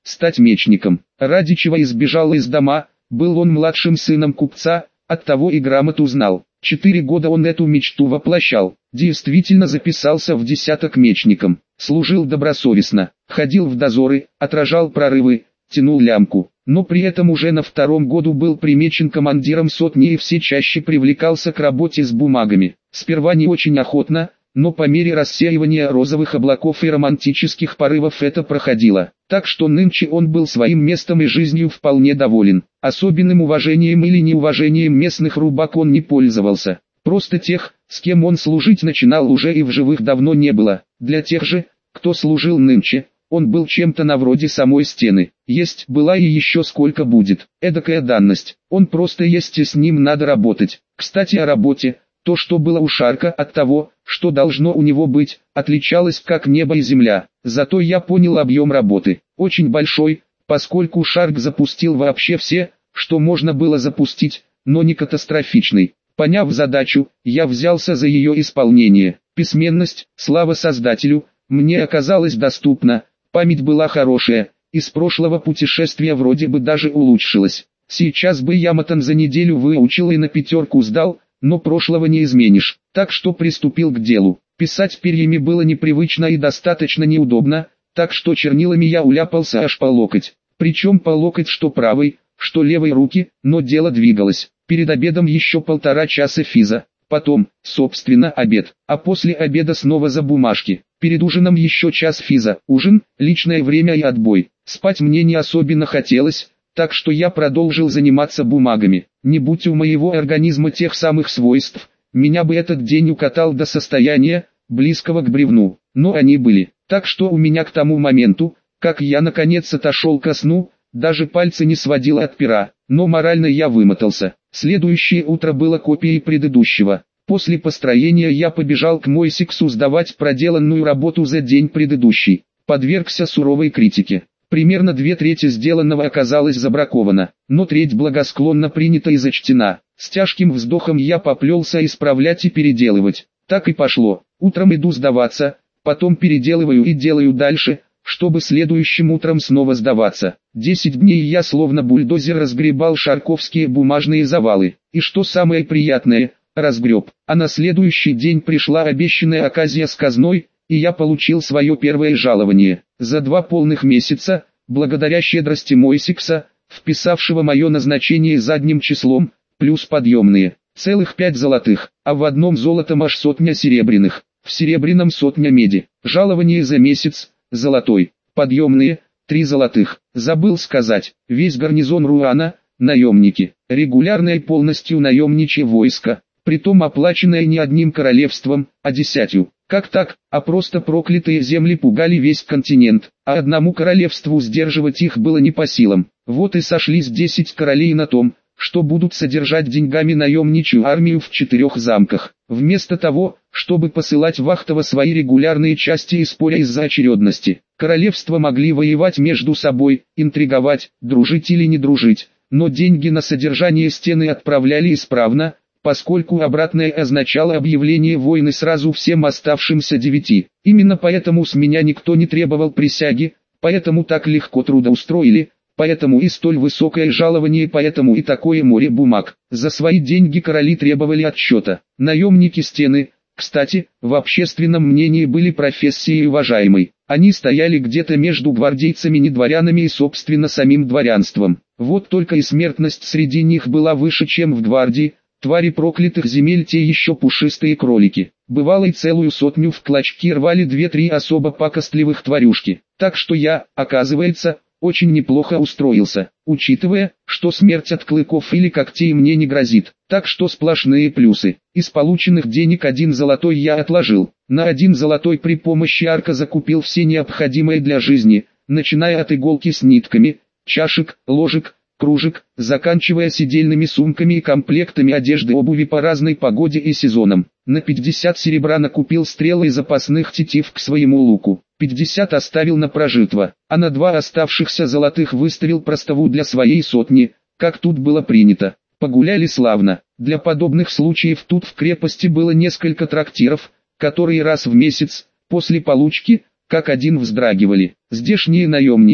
стать мечником, ради чего избежал из дома. Был он младшим сыном купца, оттого и грамоту знал. Четыре года он эту мечту воплощал, действительно записался в десяток мечником, служил добросовестно, ходил в дозоры, отражал прорывы, тянул лямку, но при этом уже на втором году был примечен командиром сотни и все чаще привлекался к работе с бумагами. Сперва не очень охотно, но по мере рассеивания розовых облаков и романтических порывов это проходило. Так что нынче он был своим местом и жизнью вполне доволен. Особенным уважением или неуважением местных рубак он не пользовался. Просто тех, с кем он служить начинал, уже и в живых давно не было. Для тех же, кто служил нынче, он был чем-то на вроде самой стены. Есть была и еще сколько будет. Эдакая данность. Он просто есть и с ним надо работать. Кстати, о работе. То, что было у Шарка от того, что должно у него быть, отличалось как небо и земля. Зато я понял объем работы. Очень большой, поскольку Шарк запустил вообще все, что можно было запустить, но не катастрофичный. Поняв задачу, я взялся за ее исполнение. Письменность, слава создателю, мне оказалась доступна, память была хорошая, из прошлого путешествия вроде бы даже улучшилась. Сейчас бы я матан за неделю выучил и на пятерку сдал, но прошлого не изменишь, так что приступил к делу. Писать перьями было непривычно и достаточно неудобно, так что чернилами я уляпался аж по локоть. Причем по локоть что правой, что левой руки, но дело двигалось. Перед обедом еще полтора часа физа, потом, собственно, обед, а после обеда снова за бумажки. Перед ужином еще час физа, ужин, личное время и отбой. Спать мне не особенно хотелось, так что я продолжил заниматься бумагами. Не будь у моего организма тех самых свойств, меня бы этот день укатал до состояния, близкого к бревну. Но они были, так что у меня к тому моменту, как я наконец отошел ко сну, даже пальцы не сводило от пера. Но морально я вымотался. Следующее утро было копией предыдущего. После построения я побежал к Мойсиксу сдавать проделанную работу за день предыдущий. Подвергся суровой критике. Примерно две трети сделанного оказалось забраковано, но треть благосклонно принята и зачтена. С тяжким вздохом я поплелся исправлять и переделывать. Так и пошло. Утром иду сдаваться, потом переделываю и делаю дальше, чтобы следующим утром снова сдаваться. Десять дней я словно бульдозер разгребал шарковские бумажные завалы. И что самое приятное, разгреб. А на следующий день пришла обещанная оказия с казной, и я получил свое первое жалование. За два полных месяца, благодаря щедрости Мойсикса, вписавшего мое назначение задним числом, плюс подъемные, целых пять золотых, а в одном золотом аж сотня серебряных, в серебряном сотня меди. Жалование за месяц, золотой, подъемные, три золотых. Забыл сказать, весь гарнизон Руана, наемники, регулярное и полностью наемничье войско, притом оплаченное не одним королевством, а десятью. Как так, а просто проклятые земли пугали весь континент, а одному королевству сдерживать их было не по силам. Вот и сошлись десять королей на том, что будут содержать деньгами наемничью армию в четырех замках. Вместо того, чтобы посылать вахтово свои регулярные части и споря из-за очередности, королевства могли воевать между собой, интриговать, дружить или не дружить, но деньги на содержание стены отправляли исправно, поскольку обратное означало объявление войны сразу всем оставшимся девяти. Именно поэтому с меня никто не требовал присяги, поэтому так легко трудоустроили, поэтому и столь высокое жалование, поэтому и такое море бумаг. За свои деньги короли требовали отчета. Наемники стены, кстати, в общественном мнении были профессией уважаемой. Они стояли где-то между гвардейцами-недворянами и собственно самим дворянством. Вот только и смертность среди них была выше, чем в гвардии. Твари проклятых земель те еще пушистые кролики. Бывало и целую сотню в клочки рвали две-три особо пакостливых тварюшки. Так что я, оказывается, очень неплохо устроился, учитывая, что смерть от клыков или когтей мне не грозит. Так что сплошные плюсы. Из полученных денег один золотой я отложил. На один золотой при помощи арка закупил все необходимое для жизни, начиная от иголки с нитками, чашек, ложек, кружек, заканчивая сидельными сумками и комплектами одежды, обуви по разной погоде и сезонам. На пятьдесят серебра накупил стрел и запасных тетив к своему луку. пятьдесят оставил на прожитво, а на два оставшихся золотых выставил проставу для своей сотни, как тут было принято. Погуляли славно. Для подобных случаев тут в крепости было несколько трактиров, которые раз в месяц, после получки, как один вздрагивали. Здешние наемники,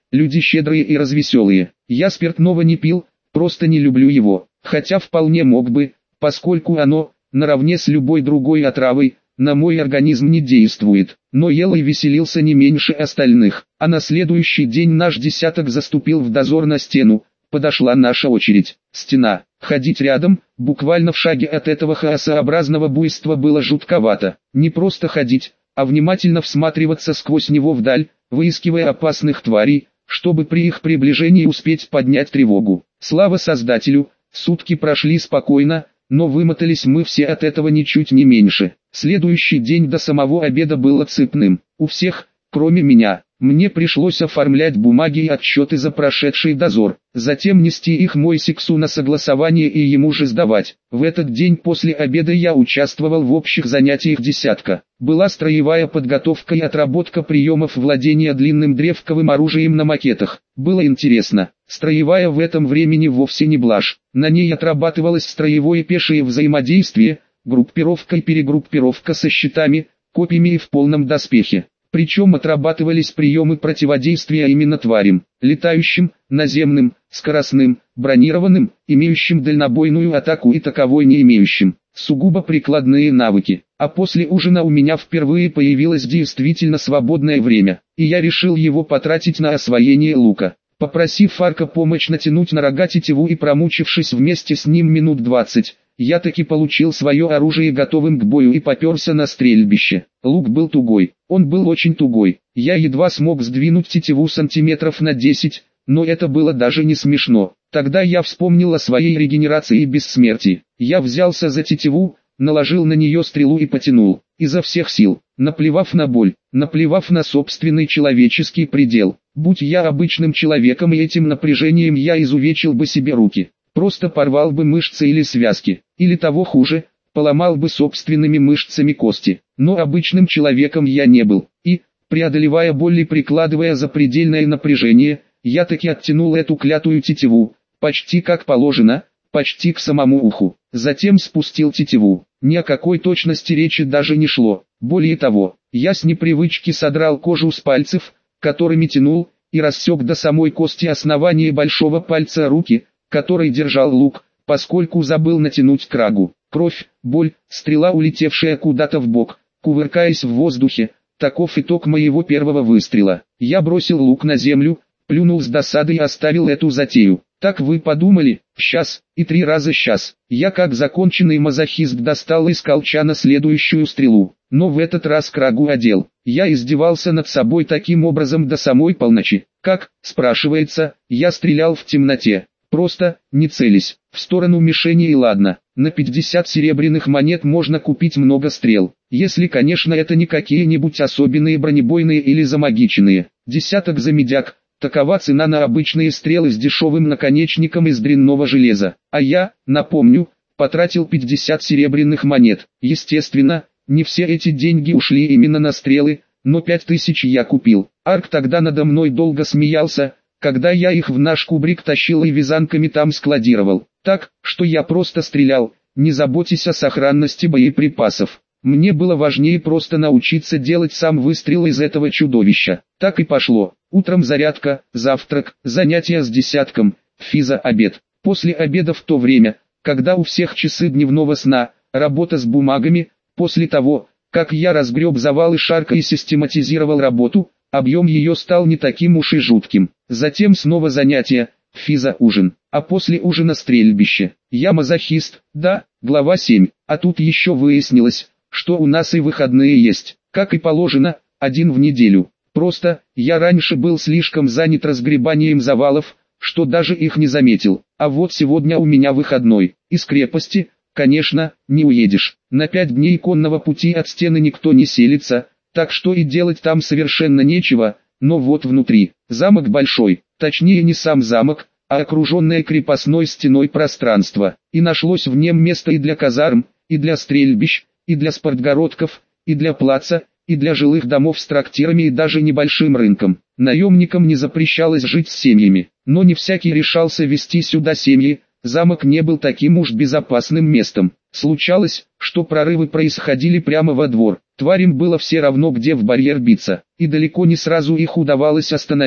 люди щедрые и развеселые. Я спиртного не пил, просто не люблю его, хотя вполне мог бы, поскольку оно, наравне с любой другой отравой, на мой организм не действует, но ел и веселился не меньше остальных. А на следующий день наш десяток заступил в дозор на стену, подошла наша очередь. Стена, ходить рядом, буквально в шаге от этого хаосообразного буйства было жутковато. Не просто ходить, а внимательно всматриваться сквозь него вдаль, выискивая опасных тварей, чтобы при их приближении успеть поднять тревогу. Слава Создателю, сутки прошли спокойно, но вымотались мы все от этого ничуть не меньше. Следующий день до самого обеда был отсыпным. У всех, кроме меня. Мне пришлось оформлять бумаги и отчеты за прошедший дозор, затем нести их Мойсиксу на согласование и ему же сдавать. В этот день после обеда я участвовал в общих занятиях десятка. Была строевая подготовка и отработка приемов владения длинным древковым оружием на макетах. Было интересно. Строевая в этом времени вовсе не блажь. На ней отрабатывалось строевое пешее взаимодействие, группировка и перегруппировка со щитами, копьями и в полном доспехе. Причем отрабатывались приемы противодействия именно тварям, летающим, наземным, скоростным, бронированным, имеющим дальнобойную атаку и таковой не имеющим. Сугубо прикладные навыки. А после ужина у меня впервые появилось действительно свободное время, и я решил его потратить на освоение лука. Попросив Фарка помочь натянуть на рога тетиву и промучившись вместе с ним минут двадцать, я таки получил свое оружие готовым к бою и поперся на стрельбище. Лук был тугой, он был очень тугой, я едва смог сдвинуть тетиву сантиметров на десять, но это было даже не смешно. Тогда я вспомнил о своей регенерации и бессмертии. Я взялся за тетиву, наложил на нее стрелу и потянул, изо всех сил, наплевав на боль, наплевав на собственный человеческий предел. Будь я обычным человеком и этим напряжением я изувечил бы себе руки. Просто порвал бы мышцы или связки, или того хуже, поломал бы собственными мышцами кости. Но обычным человеком я не был, и, преодолевая боль и прикладывая запредельное напряжение, я таки оттянул эту клятую тетиву, почти как положено, почти к самому уху. Затем спустил тетиву. Ни о какой точности речи даже не шло. Более того, я с непривычки содрал кожу с пальцев, которыми тянул, и рассек до самой кости основания большого пальца руки, который держал лук, поскольку забыл натянуть крагу. Кровь, боль, стрела, улетевшая куда-то в бок, кувыркаясь в воздухе. Таков итог моего первого выстрела. Я бросил лук на землю, плюнул с досадой и оставил эту затею. Так вы подумали, сейчас, и три раза сейчас. Я как законченный мазохист достал из колчана следующую стрелу, но в этот раз крагу одел. Я издевался над собой таким образом до самой полночи. Как, спрашивается, я стрелял в темноте. Просто, не целясь, в сторону мишени и ладно. На пятьдесят серебряных монет можно купить много стрел, если, конечно, это не какие-нибудь особенные бронебойные или замагиченные. Десяток за медяк. Такова цена на обычные стрелы с дешевым наконечником из дрянного железа. А я, напомню, потратил пятьдесят серебряных монет. Естественно, не все эти деньги ушли именно на стрелы, но пять тысяч я купил. Арк тогда надо мной долго смеялся, когда я их в наш кубрик тащил и вязанками там складировал. Так, что я просто стрелял, не заботясь о сохранности боеприпасов. Мне было важнее просто научиться делать сам выстрел из этого чудовища. Так и пошло. Утром зарядка, завтрак, занятия с десятком, физа, обед. После обеда в то время, когда у всех часы дневного сна, работа с бумагами. После того, как я разгреб завалы шарка и систематизировал работу, объем ее стал не таким уж и жутким. Затем снова занятия, физа, ужин. А после ужина стрельбище. Я мазохист, да, глава семь. А тут еще выяснилось, что у нас и выходные есть, как и положено, один в неделю. Просто, я раньше был слишком занят разгребанием завалов, что даже их не заметил. А вот сегодня у меня выходной. Из крепости, конечно, не уедешь. На пять дней конного пути от стены никто не селится, так что и делать там совершенно нечего. Но вот внутри, замок большой, точнее не сам замок, а окруженное крепостной стеной пространство. И нашлось в нем место и для казарм, и для стрельбищ, и для спортгородков, и для плаца, и для жилых домов с трактирами и даже небольшим рынком. Наемникам не запрещалось жить с семьями, но не всякий решался вести сюда семьи, замок не был таким уж безопасным местом. Случалось, что прорывы происходили прямо во двор, тварям было все равно где в барьер биться, и далеко не сразу их удавалось остановить.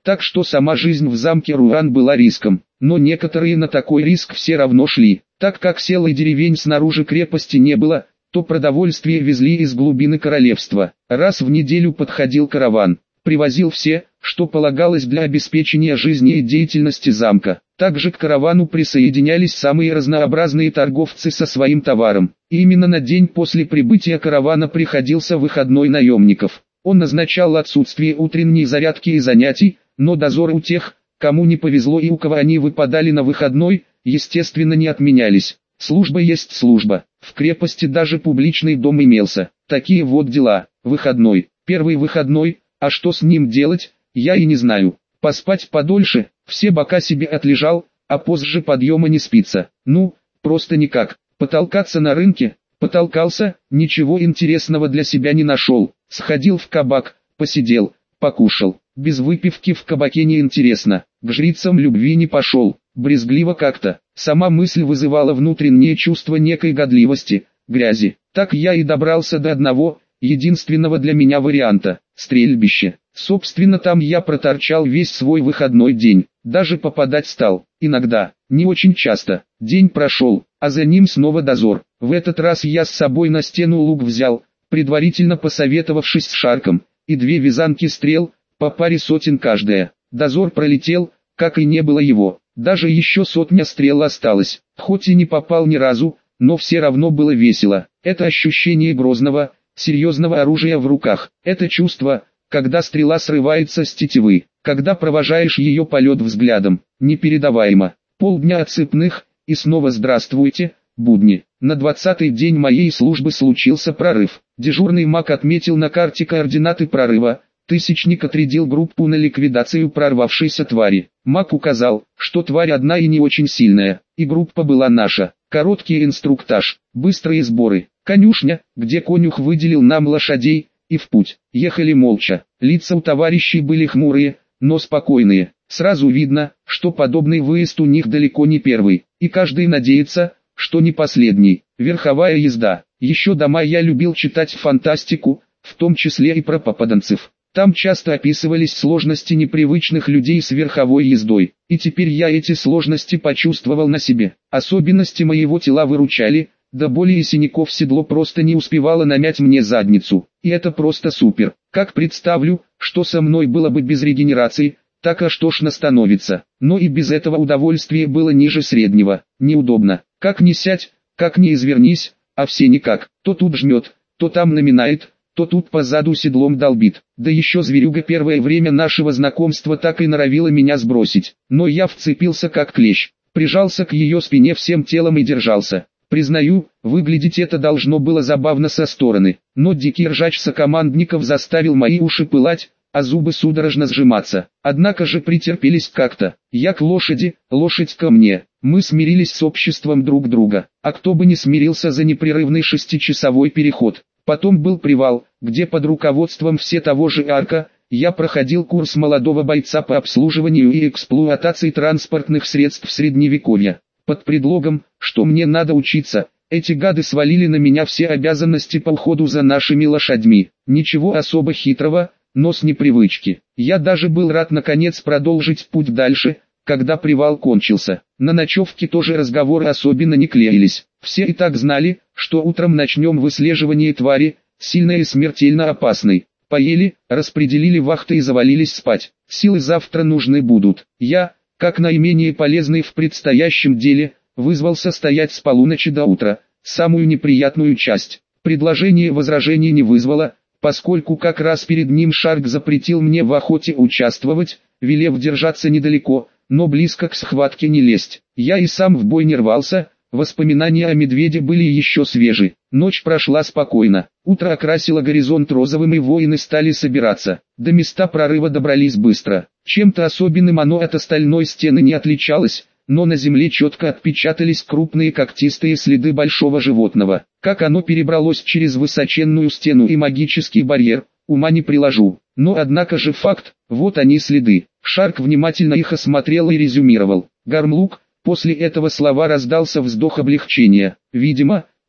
так что сама жизнь в замке Руан была риском. Но некоторые на такой риск все равно шли, так как сел и деревень снаружи крепости не было, то продовольствие везли из глубины королевства. Раз в неделю подходил караван, привозил все, что полагалось для обеспечения жизни и деятельности замка. Также к каравану присоединялись самые разнообразные торговцы со своим товаром. И именно на день после прибытия каравана приходился выходной наемников. Он означал отсутствие утренней зарядки и занятий, но дозоры у тех, кому не повезло и у кого они выпадали на выходной, естественно не отменялись. Служба есть служба. В крепости даже публичный дом имелся. Такие вот дела. Выходной. Первый выходной, а что с ним делать, я и не знаю. Поспать подольше, все бока себе отлежал, а позже подъема не спится. Ну, просто никак. Потолкаться на рынке, потолкался, ничего интересного для себя не нашел. Сходил в кабак, посидел, покушал. Без выпивки в кабаке не интересно. К жрицам любви не пошел. Брезгливо как-то. Сама мысль вызывала внутреннее чувство некой годливости, грязи. Так я и добрался до одного, единственного для меня варианта – стрельбище. Собственно, там я проторчал весь свой выходной день. Даже попадать стал. Иногда, не очень часто. День прошел, а за ним снова дозор. В этот раз я с собой на стену лук взял, предварительно посоветовавшись с Шарком, и две вязанки стрел, по паре сотен каждая. Дозор пролетел, как и не было его. Даже еще сотня стрел осталось. Хоть и не попал ни разу, но все равно было весело. Это ощущение грозного, серьезного оружия в руках. Это чувство, когда стрела срывается с тетивы, когда провожаешь ее полет взглядом. Непередаваемо. Полдня отсыпных, и снова здравствуйте, будни. На двадцатый день моей службы случился прорыв. Дежурный маг отметил на карте координаты прорыва. Тысячник отрядил группу на ликвидацию прорвавшейся твари. Маг указал, что тварь одна и не очень сильная, и группа была наша. Короткий инструктаж, быстрые сборы, конюшня, где конюх выделил нам лошадей, и в путь. Ехали молча. Лица у товарищей были хмурые, но спокойные. Сразу видно, что подобный выезд у них далеко не первый, и каждый надеется, что не последний. Верховая езда. Еще дома я любил читать фантастику, в том числе и про попаданцев. Там часто описывались сложности непривычных людей с верховой ездой, и теперь я эти сложности почувствовал на себе. Особенности моего тела выручали, до боли и синяков седло просто не успевало намять мне задницу, и это просто супер. Как представлю, что со мной было бы без регенерации, так аж тошно становится, но и без этого удовольствие было ниже среднего. Неудобно, как ни сядь, как ни извернись, а все никак, то тут жмет, то там наминает, то тут позаду седлом долбит. Да еще зверюга первое время нашего знакомства так и норовила меня сбросить. Но я вцепился как клещ, прижался к ее спине всем телом и держался. Признаю, выглядеть это должно было забавно со стороны, но дикий ржач сокомандников заставил мои уши пылать, а зубы судорожно сжиматься. Однако же претерпелись как-то. Я к лошади, лошадь ко мне. Мы смирились с обществом друг друга, а кто бы не смирился за непрерывный шестичасовой переход. Потом был привал, где под руководством все того же Арка, я проходил курс молодого бойца по обслуживанию и эксплуатации транспортных средств средневековья. Под предлогом, что мне надо учиться, эти гады свалили на меня все обязанности по уходу за нашими лошадьми. Ничего особо хитрого, но с непривычки. Я даже был рад наконец продолжить путь дальше, когда привал кончился. На ночевке тоже разговоры особенно не клеились. Все и так знали, что утром начнем выслеживание твари, сильной и смертельно опасной. Поели, распределили вахты и завалились спать. Силы завтра нужны будут. Я, как наименее полезный в предстоящем деле, вызвался стоять с полуночи до утра. Самую неприятную часть. Предложение возражений не вызвало, поскольку как раз перед ним Шарк запретил мне в охоте участвовать, велев держаться недалеко, но близко к схватке не лезть. Я и сам в бой не рвался, воспоминания о медведе были еще свежи. Ночь прошла спокойно, утро окрасило горизонт розовым и воины стали собираться. До места прорыва добрались быстро. Чем-то особенным оно от остальной стены не отличалось, но на земле четко отпечатались крупные когтистые следы большого животного. Как оно перебралось через высоченную стену и магический барьер, ума не приложу. Но однако же факт, вот они следы. Шарк внимательно их осмотрел и резюмировал. Гармлук, после этого слова раздался вздох облегчения. Видимо,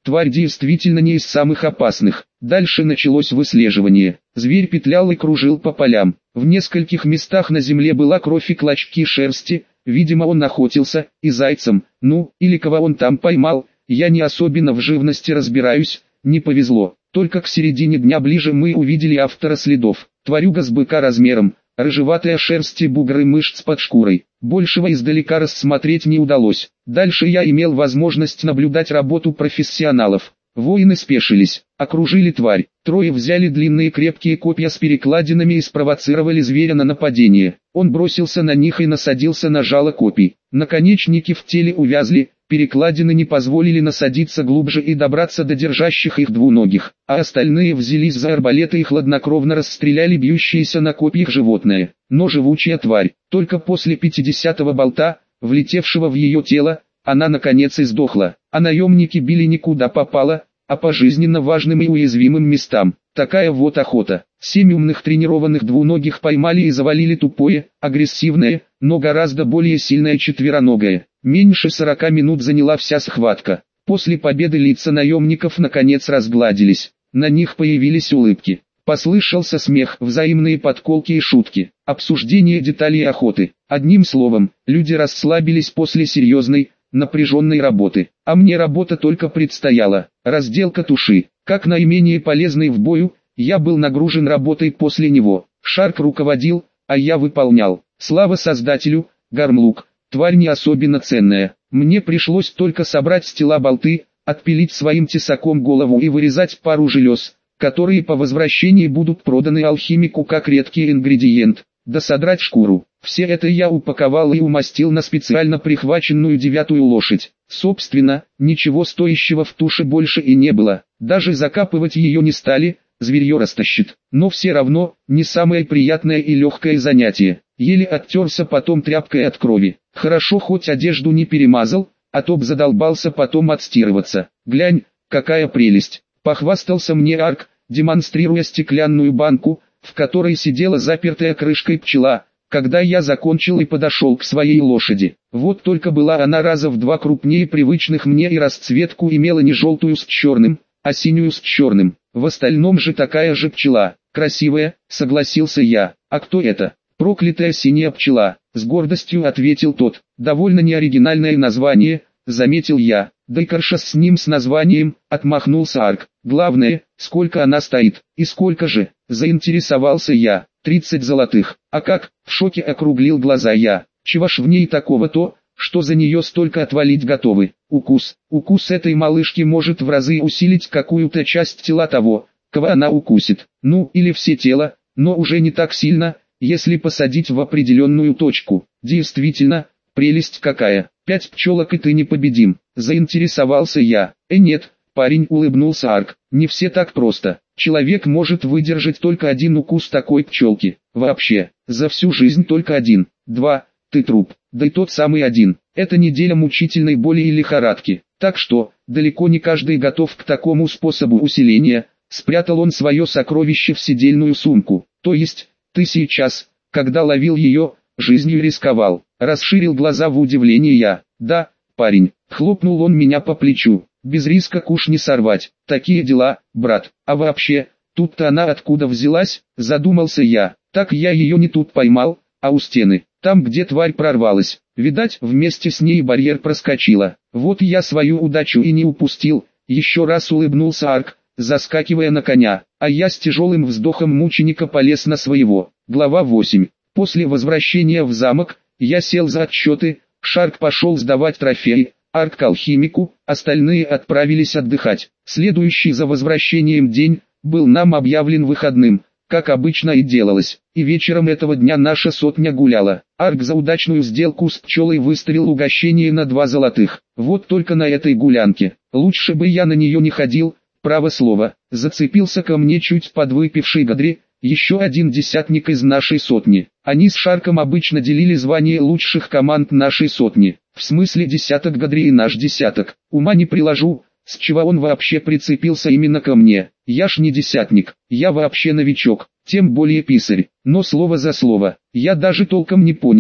Тварь действительно не из самых опасных. Дальше началось выслеживание. Зверь петлял и кружил по полям. В нескольких местах на земле была кровь и клочки шерсти. Видимо, он охотился, и зайцем, ну, или кого он там поймал. Я не особенно в живности разбираюсь, не повезло. Только к середине дня ближе мы увидели автора следов. Тварюга с быка размером, рыжеватая шерсть и бугры мышц под шкурой. Большего издалека рассмотреть не удалось. Дальше я имел возможность наблюдать работу профессионалов. Воины спешились, окружили тварь. Трое взяли длинные крепкие копья с перекладинами и спровоцировали зверя на нападение. Он бросился на них и насадился на жало копий. Наконечники в теле увязли, перекладины не позволили насадиться глубже и добраться до держащих их двуногих, а остальные взялись за арбалеты и хладнокровно расстреляли бьющиеся на копьях животное. Но живучая тварь, только после пятидесятого болта, влетевшего в ее тело, она наконец и сдохла, а наемники били никуда попало, а по жизненно важным и уязвимым местам. Такая вот охота. Семь умных тренированных двуногих поймали и завалили тупое, агрессивное, но гораздо более сильное четвероногое. Меньше сорока минут заняла вся схватка. После победы лица наемников наконец разгладились. На них появились улыбки. Послышался смех, взаимные подколки и шутки, обсуждение деталей охоты. Одним словом, люди расслабились после серьезной, напряженной работы. А мне работа только предстояла. Разделка туши. Как наименее полезный в бою, я был нагружен работой после него. Шарк руководил, а я выполнял. Слава создателю, Гармлук, тварь не особенно ценная. Мне пришлось только собрать с тела болты, отпилить своим тесаком голову и вырезать пару желез, которые по возвращении будут проданы алхимику как редкий ингредиент, да содрать шкуру. Все это я упаковал и умастил на специально прихваченную девятую лошадь. Собственно, ничего стоящего в туше больше и не было. Даже закапывать ее не стали, зверье растащит. Но все равно, не самое приятное и легкое занятие. Еле оттерся потом тряпкой от крови. Хорошо хоть одежду не перемазал, а то б задолбался потом отстирываться. Глянь, какая прелесть. Похвастался мне Арк, демонстрируя стеклянную банку, в которой сидела запертая крышкой пчела, когда я закончил и подошел к своей лошади. Вот только была она раза в два крупнее привычных мне и расцветку имела не желтую с черным, а синюю с черным. В остальном же такая же пчела. Красивая, согласился я. А кто это? Проклятая синяя пчела, с гордостью ответил тот. Довольно неоригинальное название, заметил я. Да и карша с ним с названием, отмахнулся Арк. Главное, сколько она стоит, и сколько же, заинтересовался я. тридцать золотых. А как, в шоке округлил глаза я. Чего ж в ней такого-то, что за нее столько отвалить готовы? Укус. Укус этой малышки может в разы усилить какую-то часть тела того, кого она укусит. Ну, или все тело, но уже не так сильно, если посадить в определенную точку. Действительно, прелесть какая. Пять пчелок и ты непобедим. Заинтересовался я. Э нет, парень, улыбнулся Арк. Не все так просто. Человек может выдержать только один укус такой пчелки. Вообще, за всю жизнь только один. Два, ты труп. Да и тот самый один. Это неделя мучительной боли и лихорадки. Так что, далеко не каждый готов к такому способу усиления. Спрятал он свое сокровище в седельную сумку. То есть, ты сейчас, когда ловил ее, жизнью рисковал. Расширил глаза в удивлении я. Да, парень, хлопнул он меня по плечу. Без риска куш не сорвать. Такие дела, брат. А вообще, тут-то она откуда взялась, задумался я. Так я ее не тут поймал, а у стены. Там, где тварь прорвалась. Видать, вместе с ней барьер проскочила. Вот я свою удачу и не упустил. Еще раз улыбнулся Арк, заскакивая на коня. А я с тяжелым вздохом мученика полез на своего. Глава восемь. После возвращения в замок, я сел за отчеты, Шарк пошел сдавать трофеи, Арк к алхимику, остальные отправились отдыхать. Следующий за возвращением день, был нам объявлен выходным, как обычно и делалось, и вечером этого дня наша сотня гуляла. Арк за удачную сделку с пчелой выставил угощение на два золотых. Вот только на этой гулянке, лучше бы я на нее не ходил, право слово, зацепился ко мне чуть подвыпивший Гадри, еще один десятник из нашей сотни. Они с Шарком обычно делили звание лучших команд нашей сотни. В смысле десяток Гадри и наш десяток. Ума не приложу, с чего он вообще прицепился именно ко мне. Я ж не десятник, я вообще новичок, тем более писарь. Но слово за слово, я даже толком не понял,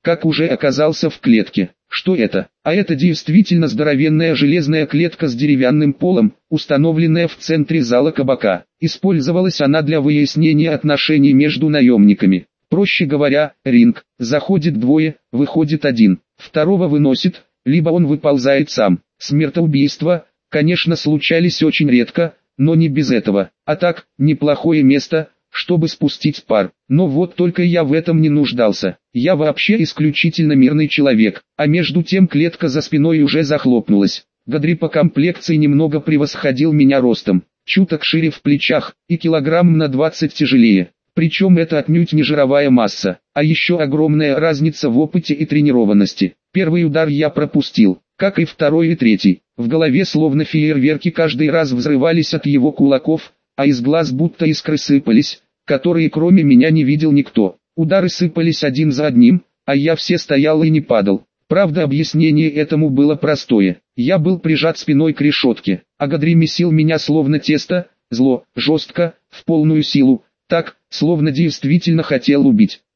как уже оказался в клетке. Что это? А это действительно здоровенная железная клетка с деревянным полом, установленная в центре зала кабака. Использовалась она для выяснения отношений между наемниками. Проще говоря, ринг. Заходит двое, выходит один. Второго выносит, либо он выползает сам. Смертоубийства, конечно, случались очень редко, но не без этого. А так, неплохое место, чтобы спустить пар. Но вот только я в этом не нуждался. Я вообще исключительно мирный человек. А между тем клетка за спиной уже захлопнулась. Гадри по комплекции немного превосходил меня ростом, чуток шире в плечах и килограмм на двадцать тяжелее. Причем это отнюдь не жировая масса, а еще огромная разница в опыте и тренированности. Первый удар я пропустил, как и второй и третий. В голове словно фейерверки каждый раз взрывались от его кулаков, а из глаз будто искры сыпались, которые кроме меня не видел никто. Удары сыпались один за одним, а я все стоял и не падал. Правда, объяснение этому было простое. Я был прижат спиной к решетке, а Гадри месил меня словно тесто, зло, жестко, в полную силу, так, словно действительно хотел убить.